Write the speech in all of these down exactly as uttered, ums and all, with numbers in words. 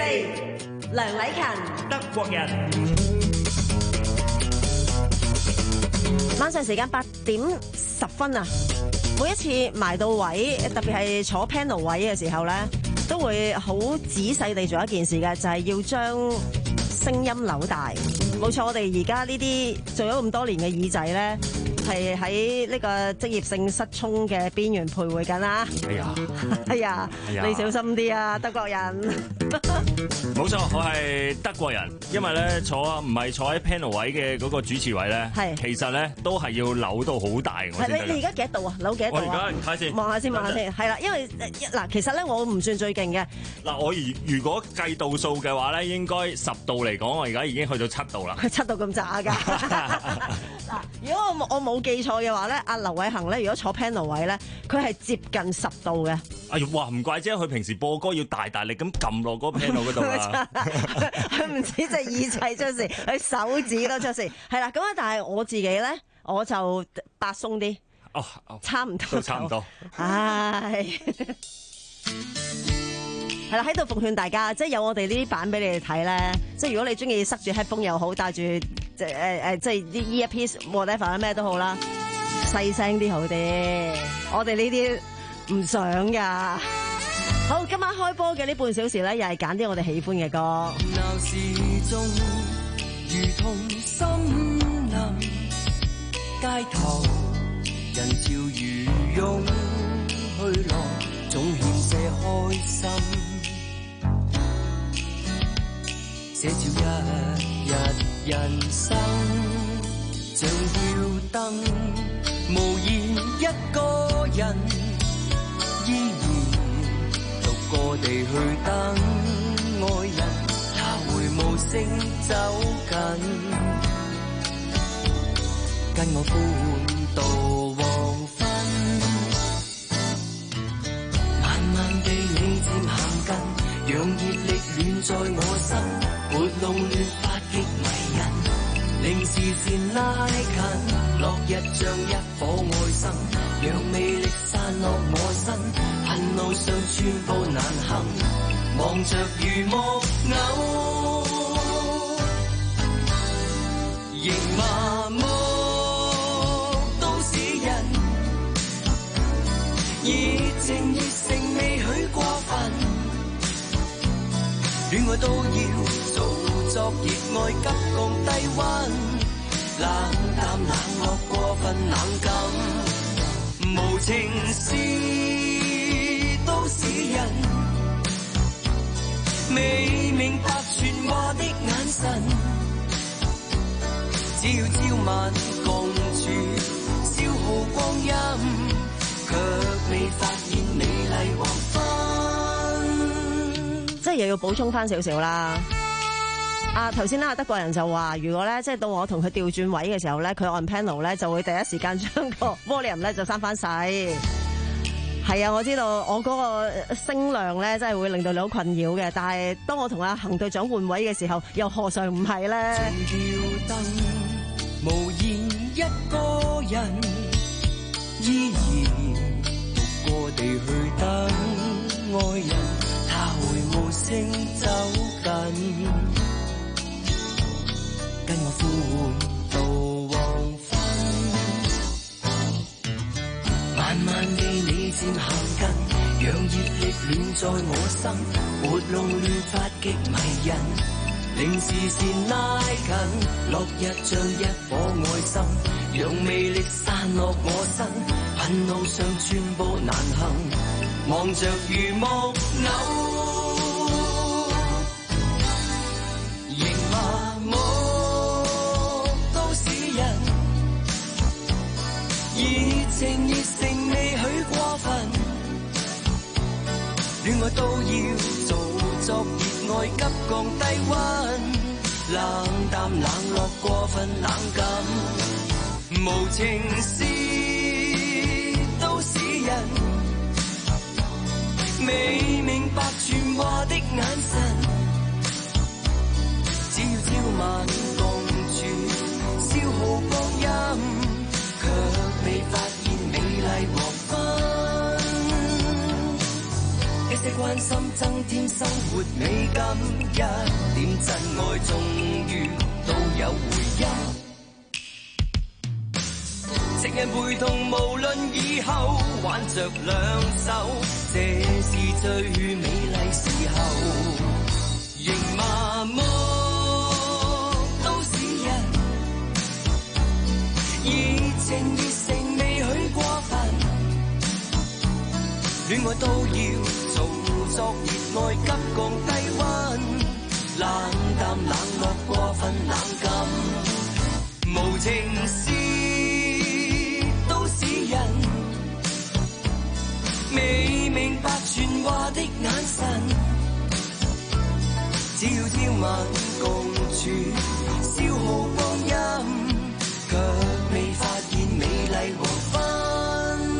梁禮勤， 德國人。 晚上時間八點十分啊！每一次埋到位，特別係坐 panel 位嘅時候咧，都會好仔細地做一件事嘅，就係要將聲音扭大。冇錯，我哋而家呢啲做咗咁多年嘅耳仔咧，係喺呢個職業性失聰嘅邊緣徘徊緊啦。 哎呀， 哎呀，你小心啲啊，德國人。 冇錯，我係德國人，因為咧坐唔係坐喺 panel 位嘅嗰個主持位咧，係其實咧都係要扭到好大。 係你你而家幾多度啊？扭幾多度啊？ 我而家睇先， 望下先，望下先。係啦，因為嗱，其實咧我唔算最勁嘅。 嗱，我如如果計度數嘅話咧，應該十度嚟講，我而家已經去到七度啦。 七度咁渣㗎。嗱，如果我我冇記錯嘅話咧，阿劉偉恒咧，如果坐 panel 位咧，佢係接近十度嘅。 哎呀，哇！唔怪之佢平時播歌要大大力咁撳落嗰個 panel 嗰度啦。 佢唔止隻耳仔出事，佢手指都出事。係啦，咁啊，但係我自己咧，我就八鬆啲。 哦， 差唔多， 都差唔多。 唉，係啦，喺度奉勸大家，即係有我哋呢啲版俾你哋睇咧。即係如果你中意塞住 headphone 又好，戴住誒誒，即係啲 earpiece whatever 咩都好啦，細聲啲好啲。我哋呢啲唔想噶。好，今晚開波嘅呢半小時咧，又係揀啲我哋喜歡嘅歌。 鬧市中如同森林，街頭人潮如湧去浪，總欠些開心。寫照一日人生，像吊燈，無言一個人，依然獨個地去等愛人，他會無聲走近，跟我歡度黃昏，慢慢地你漸行近，讓熱力暖在我心，活動亂發極迷人，令視線拉近，落日像一顆愛心，讓魅力散落我身，恨路上寸步難行，望着如木偶，仍麻木都市人，熱情熱誠未許過分，戀愛都要做作熱愛急降低溫，冷淡冷落過分冷感，無情是都市人，未明白傳話的眼神，只要朝晚共處消耗光陰，卻未發現美麗黃昏。 即係又要補充翻少少啦。啊，頭先啦，德國人就話，如果咧即係到我同佢調轉位嘅時候咧，佢按 panel 咧就會第一時間將個 volume 咧就閂翻細。係啊，我知道我嗰個聲量咧真係會令到你好困擾嘅，但係當我同阿恒隊長換位嘅時候，又何嘗唔係咧？ 吊燈無言一個人，依然獨個地去等愛人，他會無聲走近，跟我歡度黃昏，慢慢地你漸行近，讓熱力暖在我心，活動亂發極迷人，令視線拉近，落日像一顆愛心，讓魅力散落我身，恨路上寸步難行，望着如木偶，仍麻木都市人，熱情熱誠未許過分，戀愛都要做作熱愛急降低溫，冷淡冷落過分冷感，無情是都市人，未明白傳話的眼神，只要朝晚共處消耗光陰，卻未發現美麗黃昏。 些關心增添生活美感，一點真愛終於都有回音。情人陪同無論以後挽着兩手，這是最美麗時候。仍麻木都市人，熱情熱誠未許過分，戀愛都要做作熱愛急降低溫，冷淡冷落過分冷感，無情是都市人，未明白傳話的眼神，只要朝晚共處消耗光陰，卻未發現美麗黃昏。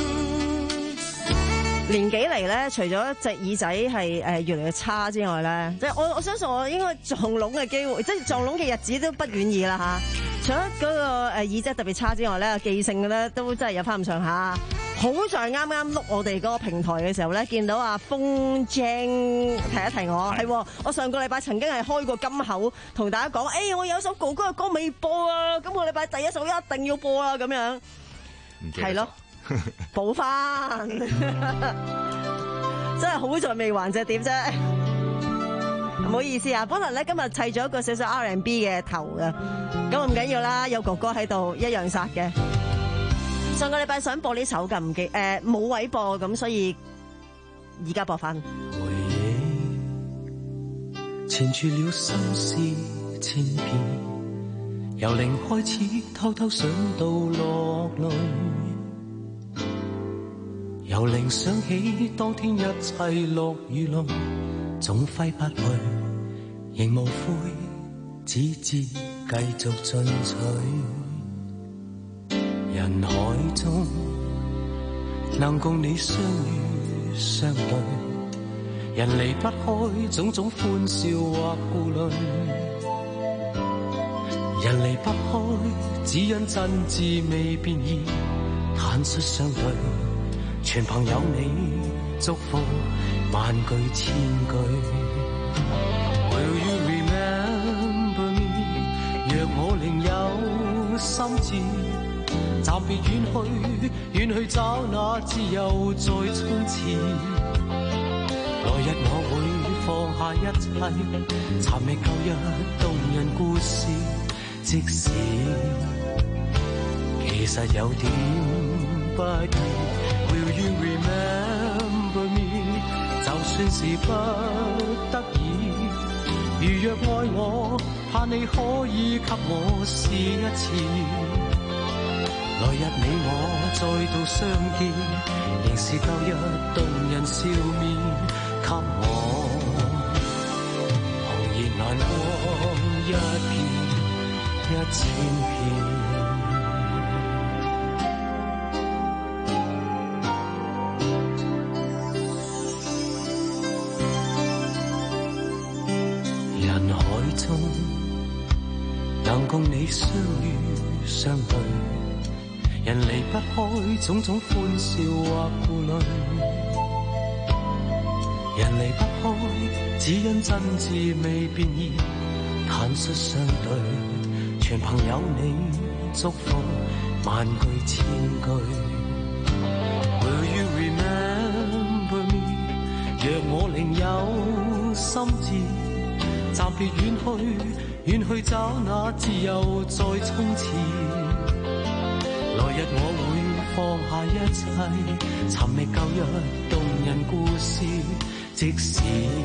年紀嚟咧，除咗隻耳仔係誒越嚟越差之外咧，即係我我相信我應該撞聾嘅機會，即係撞聾嘅日子都不遠矣啦嚇。除咗嗰個誒耳仔特別差之外咧，記性嘅咧都真係有翻咁上下。好在啱啱碌我哋嗰個平台嘅時候咧，見到阿風精提一提我，係我上個禮拜曾經係開過金口同大家講，誒、欸、我有首哥哥嘅歌未播啊，今個禮拜第一首一定要播啊，咁樣係咯，補翻，真係好在未還隻碟啫，唔好意思啊，本來咧今日砌咗一個少少 R and B 嘅頭嘅，咁唔緊要啦，有哥哥喺度一樣殺嘅。上個禮拜想播呢首嘅唔記誒冇位播，咁所以而家播翻。 回憶纏住了心事千遍，由零開始偷偷想到落淚，由零想起當天一切落雨淋，總揮不去，仍無悔，只知繼續進取。人海中能共你相遇相對，人離不開種種歡笑或顧慮，人離不開只因真摯未變異，坦率相對，全憑有你祝福萬句千句。 Will you remember me？ 若我另有心志，暫別遠去，遠去找那自由再衝刺。來日我會放下一切，尋覓舊日動人故事。即使其實有點不易 ，Will you remember me？ 就算是不得已，如若愛我，盼你可以給我試一次。來日你我再度相見，仍是舊日動人笑面，給我紅葉難過一片一千片。人海中能共你相遇相對，人離不開種種歡笑或顧慮，人離不開只因真摯未變異，坦率相對，全憑有你祝福萬句千句。Will you remember me？ 若我另有心志，暫別遠去，遠去找那自由再衝刺。來日我會放下一切，尋覓舊日動人故事。即使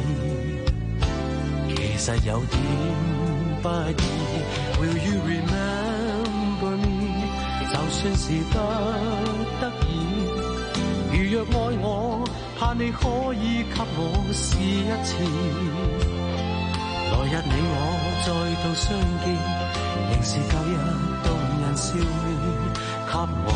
其實有點不易 ，Will you remember me？ 就算是不得已，如若愛我，盼你可以給我試一次。來日你我再度相見，仍是舊日動人笑面。給我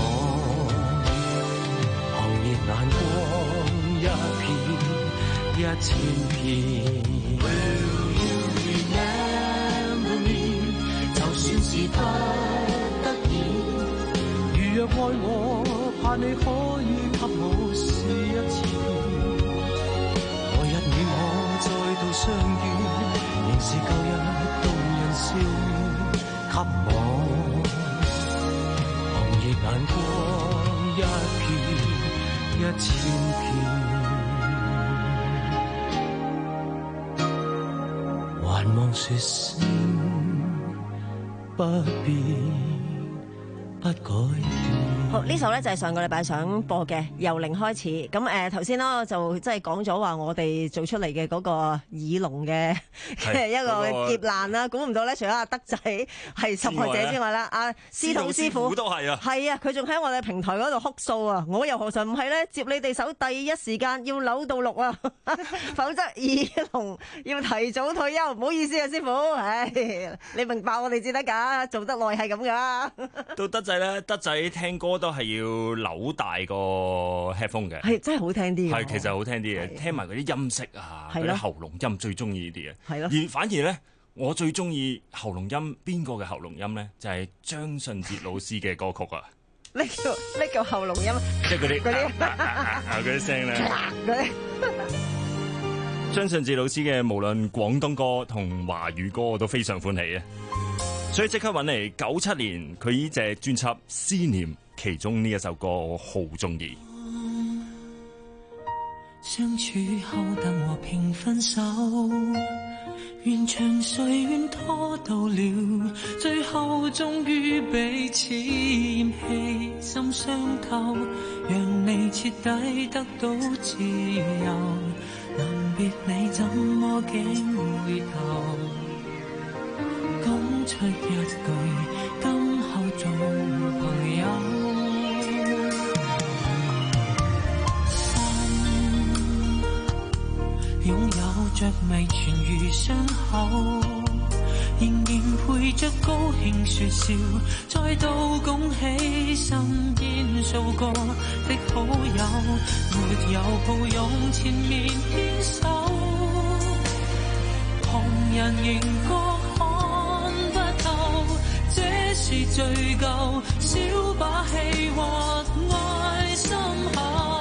紅葉難過一片一千片。Will you remember me？ 就算是不得已，如若愛我，盼你可以給我試一次。 日前篇，還望說聲不變不改變。 好，呢首咧就係上個禮拜想播嘅，由零開始。咁誒頭先啦，就即係講咗話我哋做出嚟嘅嗰個耳聾嘅一個劫難啦。估唔到咧，除咗阿德仔係受害者之外啦，阿司徒師傅都係啊， 係啊，佢仲喺我哋平台嗰度哭訴啊！我又何嘗唔係咧？接你哋手第一時間要扭到錄啊，否則耳聾要提早退休。唔好意思啊，師傅，唉，你明白我哋至得㗎，做得耐係咁㗎。 到德仔咧，德仔聽歌都係要扭大個 headphone 嘅， 係真係好聽啲嘅。 係其實好聽啲嘅，聽埋嗰啲音色啊，嗰啲喉嚨音最中意呢啲嘅。 係咯。 而反而咧，我最中意喉嚨音邊個嘅喉嚨音咧？就係張信哲老師嘅歌曲啊！ 呢叫呢叫喉嚨音， 即係嗰啲嗰啲嗰啲聲咧。張信哲老師嘅無論廣東歌同華語歌我都非常歡喜啊！所以即刻揾嚟九七年佢呢隻專輯《思念》其中呢一首歌我好中意。 相處後等和平分手，願長歲願拖到了最後，終於彼此嫌棄心傷透，讓你徹底得到自由。臨別你怎麼竟回頭，講出一句今後做朋友。擁有着未痊癒傷口，仍然陪着高興說笑，再度拱起身邊數過的好友，沒有抱擁纏綿牽手，旁人仍覺看不透，這是罪疚，少把戲或愛心口。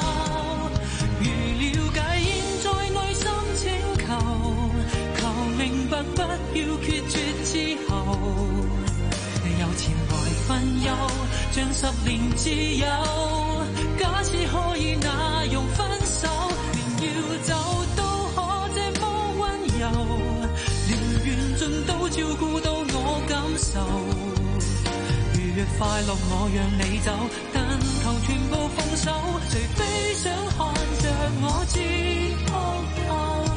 不要決絕之後，有前來分憂，像十年摯友。假使可以那樣分手，連要走都可這麼溫柔，連緣盡都照顧到我感受。如若快樂我讓你走，但求全部放手，誰非想看着我知哭透。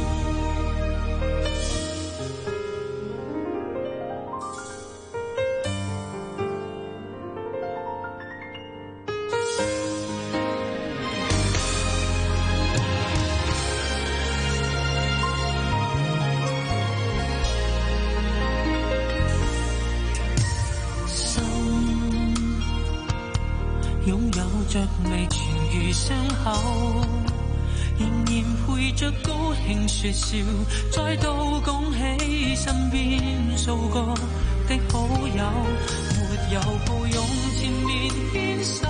擁有着未痊癒傷口，仍然陪着高興說笑，再度拱起身邊數過的好友，沒有抱擁纏綿牽手，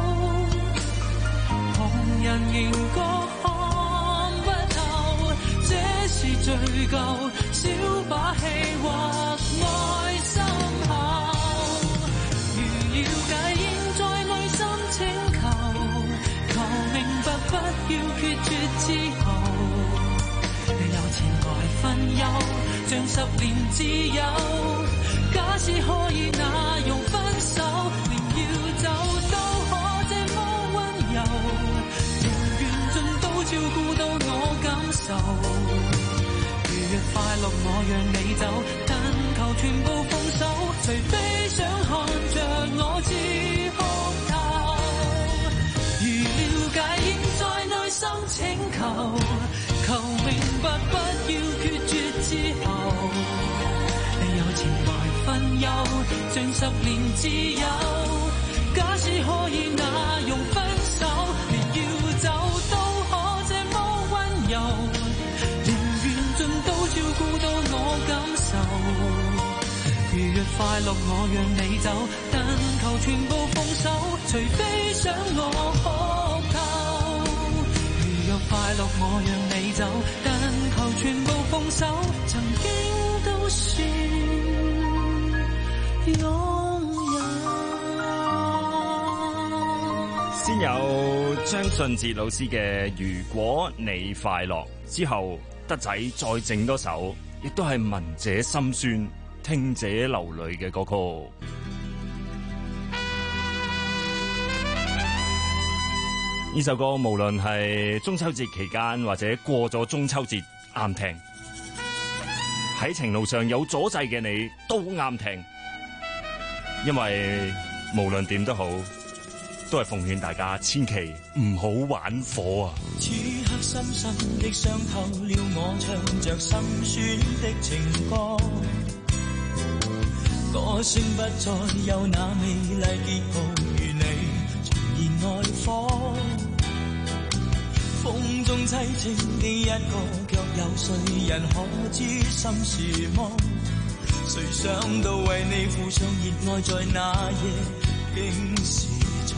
旁人仍覺看不透，這是罪疚，少把戲或愛心口。如了解應在內心請求，求明白不要決絕之後，有前來分憂，像十年摯友。假使可以那樣分手，連要走都可這麼溫柔，連緣盡都照顧到我感受。如若快樂我讓你走，但求全部放手，除非想看着我知哭透。如了解應在內心請求，求明白不要決絕之後，有前來分憂，像十年摯友。假使可以那樣分手，連要走都可這麼溫柔，連緣盡都照顧到我感受。如若快樂我讓你走，但求全部放手，除非想我哭透。如若快樂我讓你走，但求全部放手，曾經都算擁有。 先有張信哲老師嘅《如果你快樂》之後，德仔再整多首，亦都係聞者心酸、聽者流淚嘅歌曲。呢首歌無論係中秋節期間或者過咗中秋節，啱聽。喺情路上有阻滯嘅你都啱聽，因為無論點都好，都係奉勸大家千祈唔好玩火啊！ 此刻深深的傷透了我，唱着心酸的情歌，歌聲不再有那美麗結局，如你重燃愛火。風中凄清的一個，卻有誰人可知心是麼？誰想到為你付上熱愛，在那夜竟是錯。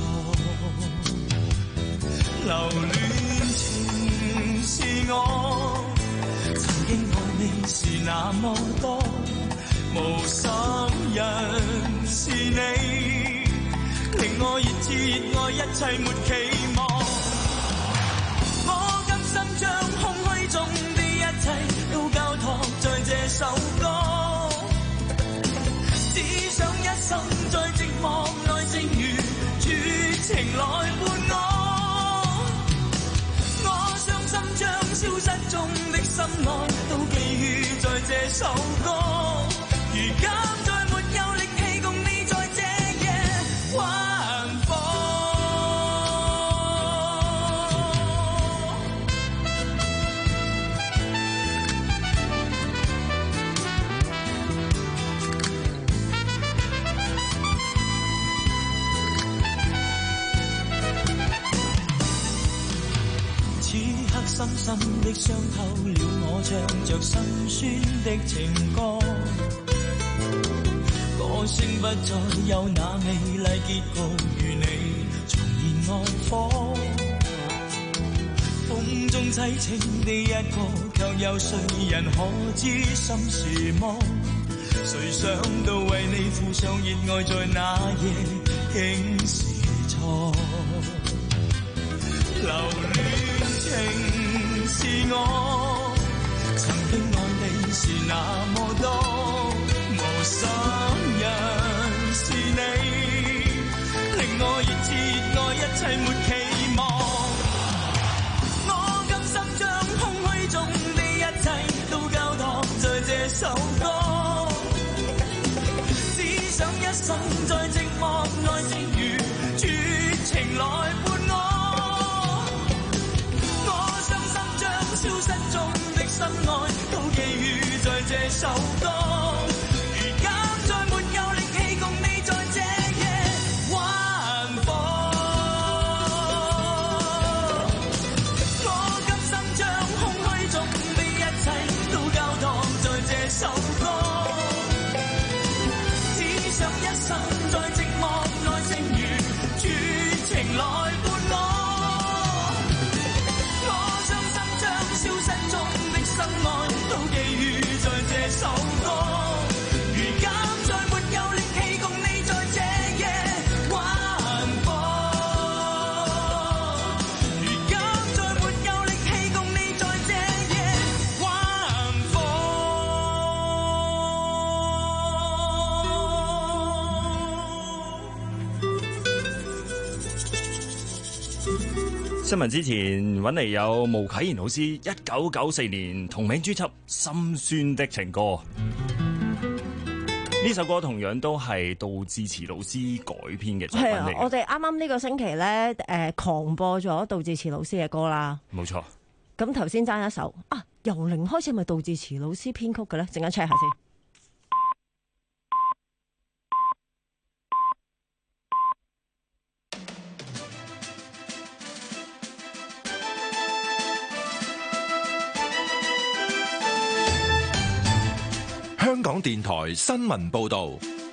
留戀情是我，曾經愛你是那麼多，無心人是你，令我熱熾熱愛，一切沒期望。心將空虛中的一切都交託在這首歌，只想一生在寂寞內剩餘絕情來伴我。我傷心將消失中的心愛都寄予在這首歌，如今再沒有力氣共你在這夜玩火。深深的傷透了我，唱着心酸的情歌，歌聲不再有那美麗結局，如你重燃愛火。風中凄清的一個，卻有誰人可知心是麼？誰想到為你付上熱愛，在那夜竟是錯。留戀情是我，曾經愛你是那麼多，無心人是你，令我熱熾熱愛，一切沒期望。我甘心將空虛中的一切都交託在這首歌，只想一生在寂寞內剩餘絕情來伴我。消失中的心愛都寄予在這首歌，如今再沒有力氣共你在這夜玩火。我甘心將空虛中的一切都交託在這首歌，只想一生在寂寞內剩餘絕情來伴我。消失中的心愛都寄予在這首歌，如今再沒有力氣共你在這夜玩火。如今再沒有力氣共你在這夜玩火。 新聞之前揾嚟有毛啟賢老師一九九四年同名專輯《心酸的情歌》，呢首歌同樣都係杜自持老師改編嘅作品嚟。係啊， 我哋啱啱呢個星期咧，誒、呃、狂播咗杜自持老師嘅歌啦。 冇錯。 咁頭先爭一首啊，由零開始係咪杜自持老師編曲嘅咧？陣間 check 下先。 香港電台新聞報道，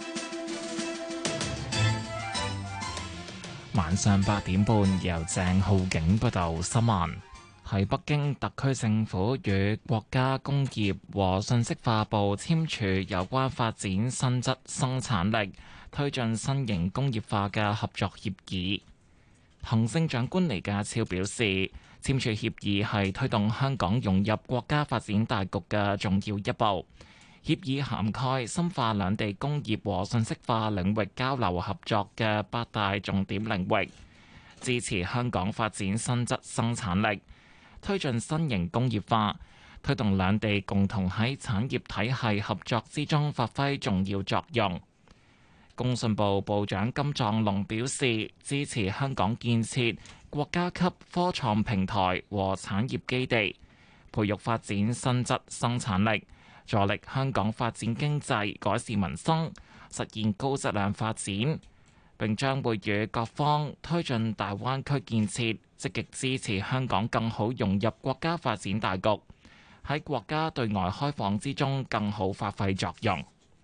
晚上八點半由鄭浩景報道新聞。喺北京，特區政府與國家工業和信息化部簽署有關發展新質生產力、推進新型工業化嘅合作協議。 行政長官李家超表示，簽署協議係推動香港融入國家發展大局嘅重要一步。協議涵蓋深化兩地工業和信息化領域交流合作嘅八大重點領域，支持香港發展新質生產力，推進新型工業化，推動兩地共同喺產業體系合作之中發揮重要作用。工信部部長金壯龍表示，支持香港建設國家級科創平台和產業基地，培育發展新質生產力，助力香港發展經濟、改善民生、實現高質量發展。並將會與各方推進大灣區建設，積極支持香港更好融入國家發展大局，喺國家對外開放之中更好發揮作用。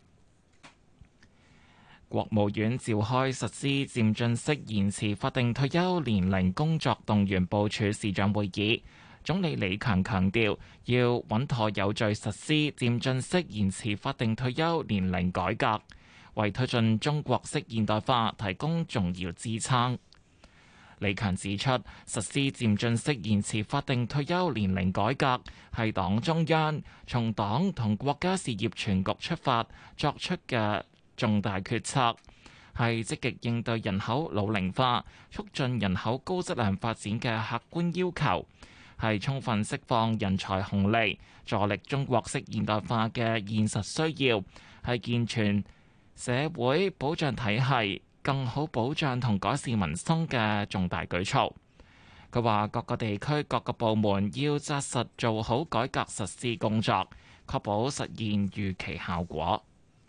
國務院召開實施漸進式延遲法定退休年齡工作動員部署視像會議。總理李強強調，要穩妥有序實施漸進式延遲法定退休年齡改革，為推進中國式現代化提供重要支撐。李強指出，實施漸進式延遲法定退休年齡改革係黨中央從黨同國家事業全局出發作出嘅重大決策，係積極應對人口老齡化、促進人口高質量發展嘅客觀要求，係充分釋放人才紅利，助力中國式現代化嘅現實需要，係健全社會保障體系、更好保障同改善民生嘅重大舉措。佢話：各個地區、各個部門要紮實做好改革實施工作，確保實現預期效果。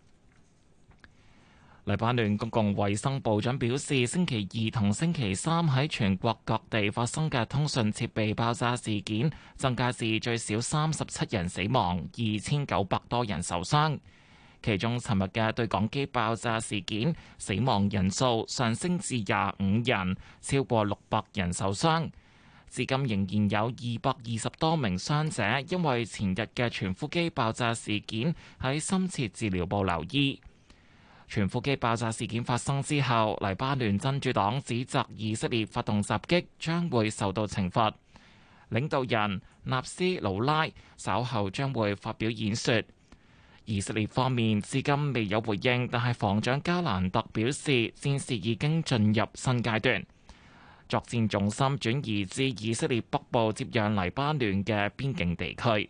黎巴嫩公共衛生部長表示，星期二同星期三喺全國各地發生嘅通訊設備爆炸事件，增加至最少三十七人死亡，二千九百多人受傷。其中，尋日嘅對講機爆炸事件，死亡人數上升至廿五人，超過六百人受傷。至今仍然有二百二十多名傷者，因為前日嘅傳呼機爆炸事件喺深切治療部留醫。傳呼機爆炸事件發生之後，黎巴嫩真主黨指責以色列發動襲擊，將會受到懲罰。領導人納斯魯拉稍後將會發表演說。以色列方面至今未有回應，但係防長加蘭特表示，戰事已經進入新階段，作戰重心轉移至以色列北部接壤黎巴嫩嘅邊境地區。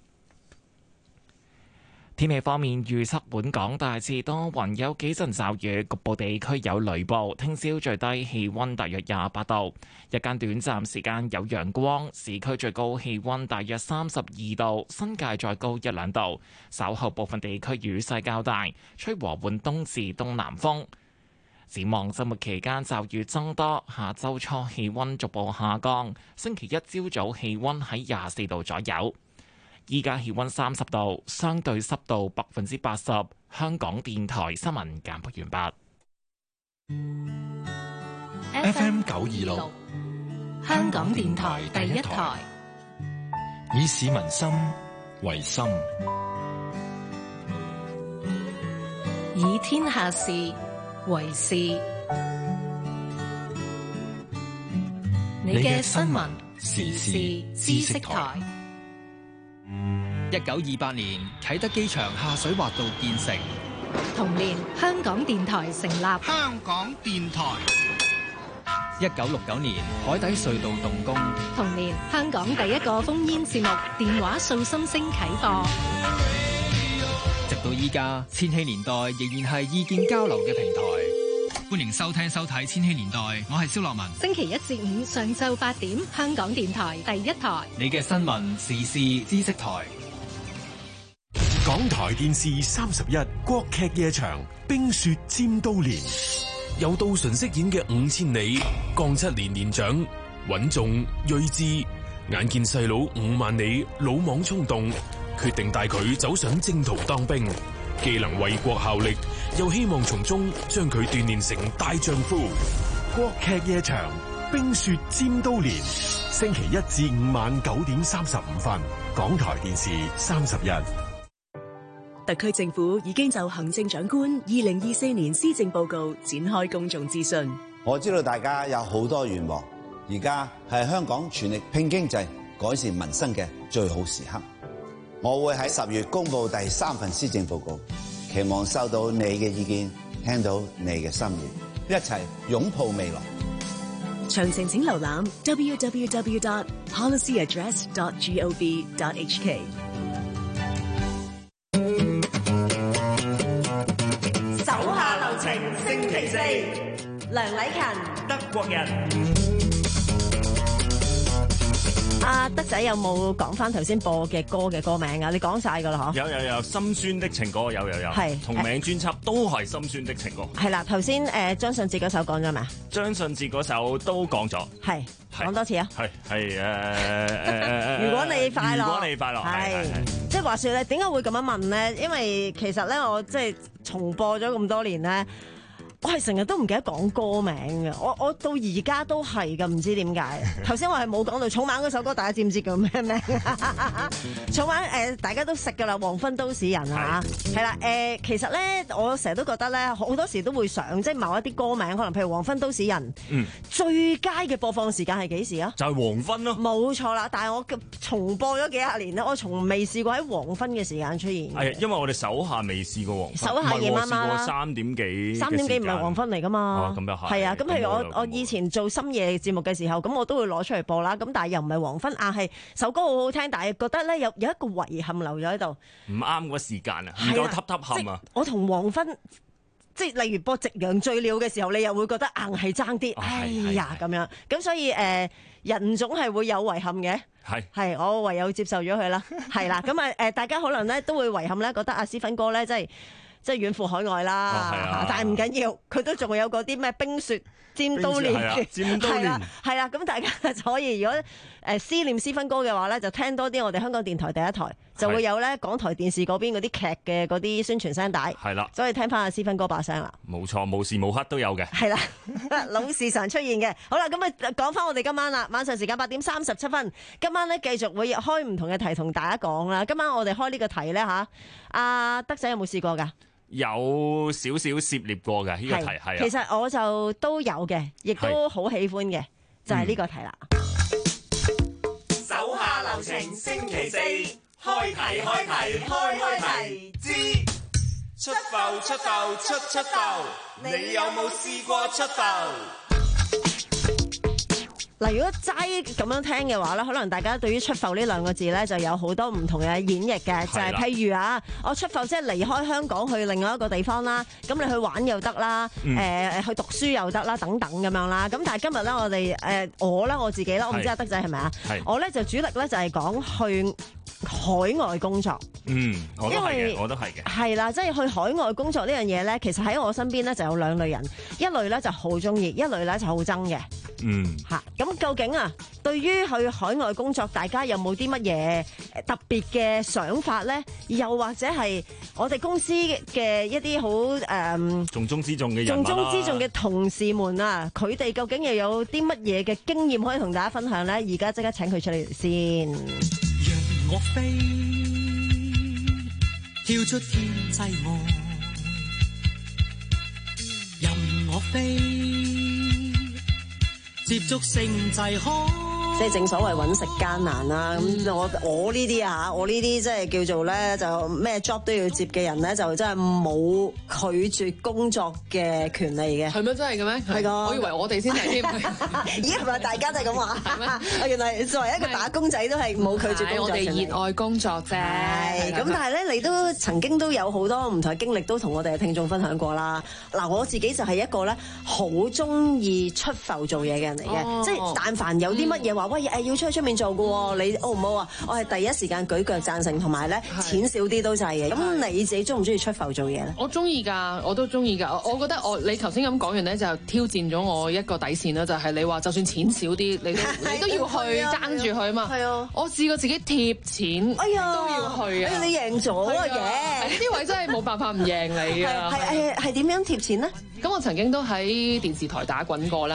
天氣方面預測，本港大致多雲，有幾陣驟雨，局部地區有雷暴。聽朝最低氣溫大約廿八度，日間短暫時間有陽光，市區最高氣溫大約三十二度，新界再高一兩度。稍後部分地區雨勢較大，吹和緩東至東南風。展望週末期間驟雨增多，下週初氣溫逐步下降，星期一朝早氣溫喺廿四度左右。依家氣溫三十度，相對濕度百分之八十。香港電台新聞簡報完畢。F M 九二六， 香港電台第一台， 以市民心為心， 以天下事為事。你嘅新聞時事知識台。 一九二八年啟德機場下水滑道建成， 同年香港電台成立。 香港電台。 一九六九年海底隧道動工， 同年香港第一個烽煙節目《電話訴心聲》啟播。 直到依家，千禧年代仍然係意見交流嘅平台。 歡迎收聽收睇千禧年代，我係蕭樂文。 星期一至五上晝八點，香港電台第一台， 你嘅新聞時事知識台。 港台電視三十一國劇夜場《冰雪尖刀連》，由杜淳飾演嘅伍千里，江七年年長，穩重睿智，眼見細佬伍萬里魯莽衝動，決定帶佢走上征途當兵，既能為國效力，又希望從中將佢鍛煉成大丈夫。國劇夜場《冰雪尖刀連》，星期一至五晚九點三十五分，港台電視三十一。 特區政府已經就行政長官二零二四年施政報告展開公眾諮詢， 我知道大家有好多願望，而家係香港全力拼經濟、改善民生嘅最好時刻。我會喺十月公布第三份施政報告，期望收到你嘅意見，聽到你嘅心意，一齊擁抱未來。 詳情請瀏覽 w w w dot policy address dot gov dot h k。 手下留情，星期四，梁禮勤， 德國人。 阿德仔有冇講翻頭先播嘅歌嘅歌名啊？你講晒噶啦嗬？ 有有有，心酸的情歌有有有， 係同名專輯都係心酸的情歌。 係啦，頭先誒張信哲嗰首講咗未？ 張信哲嗰首都講咗， 係講多次啊！ 係係誒誒如果你快樂， 如果你快樂，係即係話説咧，點解會咁樣問咧？因為其實咧，我即係重播咗咁多年咧。我係成日都唔記得講歌名嘅，我我到而家都係㗎，唔知點解。頭先我係冇講到草蜢嗰首歌，大家知唔知叫咩名？草蜢誒，大家都識㗎啦，《黃昏都市人》啊，係啦誒，其實咧，我成日都覺得咧，好多時都會想，即係某一啲歌名，可能譬如《黃昏都市人》，嗯，最佳嘅播放時間係幾時啊？ 就係黃昏咯， 冇錯啦。但係我重播咗幾廿年咧，我從未試過喺黃昏嘅時間出現。 係因為我哋手下未試過黃昏， 手下夜媽媽啦， 三點幾， 三點幾唔係黃昏嚟㗎嘛？ 咁又係。 係啊，咁譬如我我以前做深夜節目嘅時候，咁我都會攞出嚟播啦。咁但係又唔係黃昏啊，係首歌好好聽，但係覺得咧有有一個遺憾留咗喺度， 唔啱個時間啊，唔夠揼揼冚啊！ 我同黃昏。即係例如播《夕陽醉了》嘅時候，你又會覺得硬係爭啲， 哦、 哎呀咁樣。咁所以誒、呃，人總係會有遺憾嘅。 係係，我唯有接受咗佢啦。係啦，咁啊誒，大家可能咧都會遺憾咧，覺得阿思芬哥咧，即係即係遠赴海外啦。 哦啊、 但係唔緊要，佢都仲有嗰啲咩冰雪尖刀連，係啦係啦。咁大家可以如果誒思念思芬哥嘅話咧，就聽多啲我哋香港電台第一台。就會有咧港台電視嗰邊嗰啲劇嘅嗰啲宣傳聲帶， 係啦， 所以聽翻阿思芬哥把聲啦。 冇錯，無時無刻都有嘅。 係啦，老時常出現嘅。好啦，咁啊講翻我哋今晚啦，晚上時間八點三十七分，今晚咧繼續會開唔同嘅題同大家講啦。今晚我哋開呢個題咧嚇，阿德仔有冇試過㗎？ 有少少涉獵過嘅呢個題係啊。 其實我就都有嘅，亦都好喜歡嘅，就係呢個題啦。 手下留情，星期四。開題開題開開題之出埠出埠出出埠，你有冇試過出埠？ 嗱，如果齋咁樣聽嘅話咧，可能大家對於出埠呢兩個字咧就有好多唔同嘅演繹嘅，就係譬如啊，我出埠即係離開香港去另外一個地方啦，咁你去玩又得啦，誒、嗯呃、去讀書又得啦，等等咁樣啦。咁但係今日咧，我哋誒、呃、我咧我自己啦，我唔知阿德仔係咪啊？我咧就主力咧就係講去海外工作。 嗯，我都係嘅，我都係嘅。係啦，即係去海外工作呢樣嘢咧，其實喺我身邊咧就有兩類人，一類咧就好中意，一類咧就好憎嘅。 嗯，嚇， 咁究竟啊，對於去海外工作，大家有冇啲乜嘢特別嘅想法咧？又或者係我哋公司嘅一啲好誒重中之重嘅人物啦， 重中之重嘅同事們啊，佢哋究竟又有啲乜嘢嘅經驗可以同大家分享咧？而家即刻請佢出嚟先。 讓我飛，跳出天際外，任我飛。接觸星際海， 即係正所謂揾食艱難啦。咁、嗯、我我呢啲啊，我呢啲即係叫做咧，就咩 job 都要接嘅人咧，就真係冇拒絕工作嘅權利嘅。 係咩？真係嘅咩？ 係㗎。我以為我哋先係添。 咦？係咪大家都係咁話？係咩？原來作為一個打工仔都係冇拒絕工作。 我哋熱愛工作啫。 係。咁但係咧，你都曾經都有好多唔同嘅經歷，都同我哋嘅聽眾分享過啦。嗱，我自己就係一個咧好中意出埠做嘢嘅人嚟嘅，哦、即係但凡有啲乜嘢話，喂誒要出去出面做嘅喎，你 O 唔 O 啊？我係第一時間舉腳贊成，同埋咧錢少啲都制嘅。咁你自己中唔中意出埠做嘢咧？ 我中意㗎，我都中意㗎。我我覺得我你頭先咁講完咧，就挑戰咗我一個底線啦，就係、是、你話就算錢少啲，你都你都要去爭住去啊嘛。係啊，我試過自己貼錢，哎呀都要去啊！ 哎、你贏咗嘅， 呢啲位真係冇辦法唔贏你啊！ 係係係點樣貼錢咧？ 咁我曾經都喺電視台打滾過啦。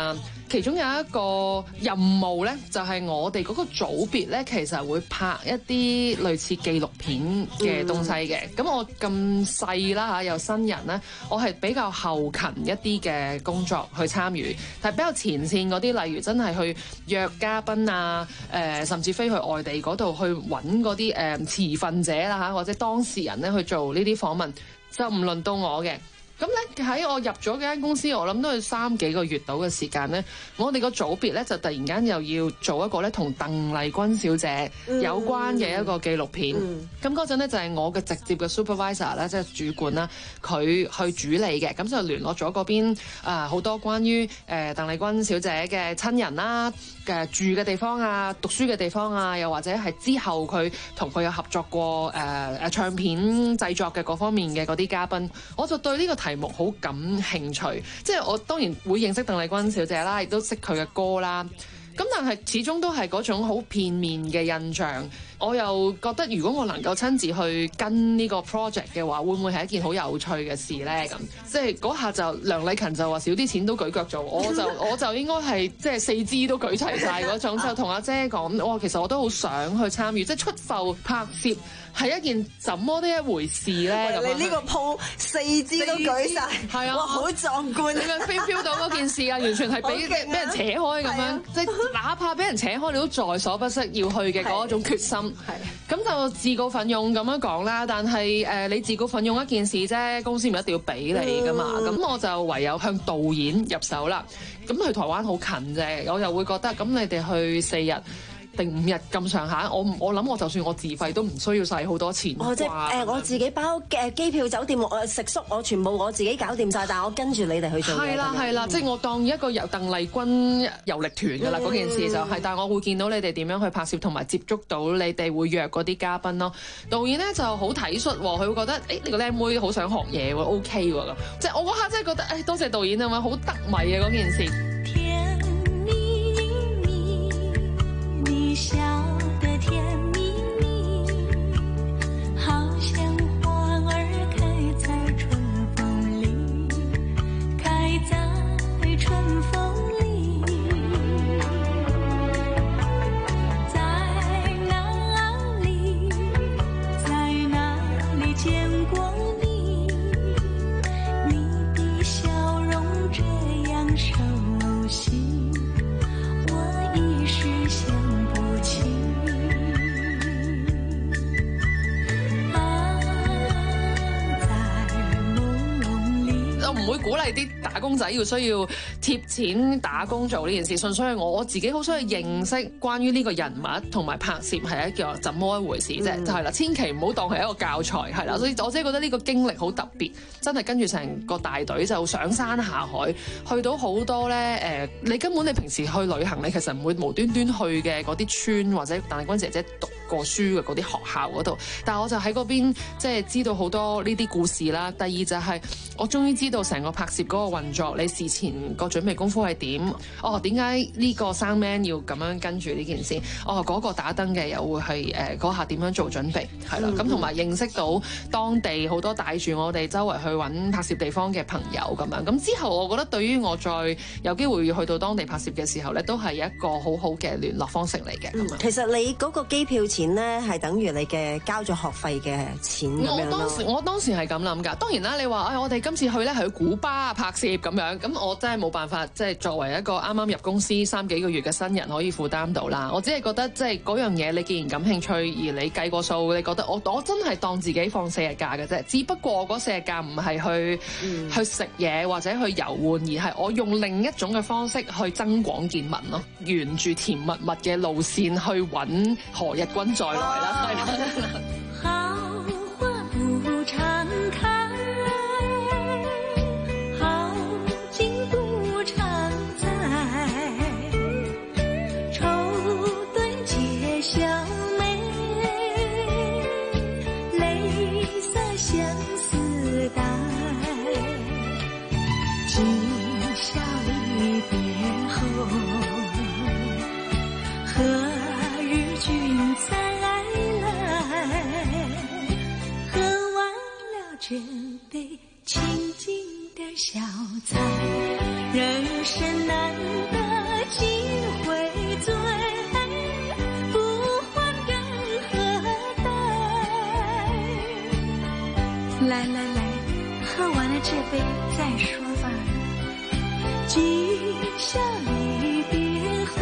其中有一個任務咧，就係我哋嗰個組別咧，其實會拍一啲類似紀錄片嘅東西嘅。咁、嗯、我咁細啦嚇，有新人咧，我係比較後勤一啲嘅工作去參與，但係比較前線嗰啲，例如真係去約嘉賓啊，誒、呃、甚至飛去外地嗰度去揾嗰啲誒持份者啦嚇，或者當事人咧去做呢啲訪問，就唔輪到我嘅。咁咧喺我入咗嗰間公司，我諗都係三幾個月到嘅時間咧，我哋個組別咧就突然間又要做一個咧同鄧麗君小姐有關嘅一個紀錄片。咁嗰陣咧就係我嘅直接嘅 supervisor 啦，即係主管啦，佢去主理嘅。咁就聯絡咗嗰邊啊好多關於誒鄧麗君小姐嘅親人啦、嘅住嘅地方啊、讀書嘅地方啊，又或者係之後佢同佢有合作過誒誒、呃、唱片製作嘅各方面嘅嗰啲嘉賓，我就對呢個題目好感興趣，即係我當然會認識鄧麗君小姐啦，亦都識佢嘅歌啦。咁但係始終都係嗰種好片面嘅印象。我又覺得如果我能夠親自去跟呢個 project 嘅話，會唔會係一件好有趣嘅事呢？咁即係嗰下就梁禮勤就話少啲錢都舉腳做，我就我就應該係即係四肢都舉齊晒嗰種，就同阿姐講，我其實我都好想去參與，即係出埠拍攝係一件怎麼的一回事咧？ 你呢個鋪四肢都舉晒， 係啊， 哇，好壯觀！ 你咪飛飄到嗰件事啊，完全係俾俾人扯開咁樣，即係哪怕俾人扯開，你都在所不惜要去嘅嗰一種決心。係，咁就自告奮勇咁樣講啦。但係誒、呃，你自告奮勇一件事啫，公司唔一定要俾你噶嘛。咁、嗯、我就唯有向導演入手啦。咁去台灣好近啫，我又會覺得咁你哋去四日定五日咁上下，我我諗我就算我自費都唔需要使好多錢。 哦，即係誒、呃，我自己包嘅機票、酒店、我食宿，我全部我自己搞掂晒，但係我跟住你哋去做嘢。係啦係啦，即係我當一個由鄧麗君遊歷團㗎啦，嗰、嗯、件事就係、是，但係我會見到你哋點樣去拍攝，同埋接觸到你哋會約嗰啲嘉賓咯。導演咧就好體恤喎，佢會覺得誒、欸、你個靚妹好想學嘢喎 ，OK 喎咁。即係我嗰下真係覺得誒、欸、多謝導演啊嘛，好得米啊嗰件事。 笑得甜蜜蜜，好像花兒開在春風裡，開在春風裡。在哪裡，在哪裡見過你？你的笑容這樣熟悉，我一時想不起。 我唔會鼓勵啲打工仔要需要貼錢打工做呢件事，純粹係我自己好想去認識關於呢個人物同埋拍攝係一個怎麼一回事啫，就係啦，千祈唔好當係一個教材係啦。所以我真係覺得呢個經歷好特別，真係跟住成個大隊就上山下海，去到好多咧誒，你根本你平時去旅行你其實唔會無端端去嘅嗰啲村或者鄧麗君姐姐讀過書嘅嗰啲學校嗰度，但係我就喺嗰邊即係知道好多呢啲故事啦。第二就係我終於知道成個拍攝嗰個運作，你事前個準備功夫係點？哦，點解呢個 sound man 要咁樣跟住呢件事？哦，嗰、嗰個打燈嘅又會係誒嗰下點樣做準備？係啦，咁同埋認識到當地好多帶住我哋周圍去揾拍攝地方嘅朋友咁樣。咁之後我覺得對於我再有機會去到當地拍攝嘅時候咧，都係一個好好嘅聯絡方式嚟嘅。 嗯、其實你嗰個機票錢咧係等於你嘅交咗學費嘅錢咁樣咯。我當時我當時係咁諗㗎。當然啦，你話誒、哎、我哋今次去咧係去古巴拍攝咁樣，咁我真係冇辦法，即係作為一個啱啱入公司三幾個月嘅新人可以負擔到啦。我只係覺得即係嗰樣嘢，你既然感興趣，而你計過數，你覺得我我真係當自己放四日假嘅啫。只不過嗰四日假唔係去、嗯、去食嘢或者去遊玩，而係我用另一種嘅方式去增廣見聞咯，沿住甜蜜蜜嘅路線去揾何日君再來啦，係啦。 好花不常開，好景不常在，愁對解笑眉，淚灑相思帶，今宵離別後，何日君再來？喝完了這杯清靜的小菜，人生難得来来来，喝完了这杯再说吧。今宵离别后，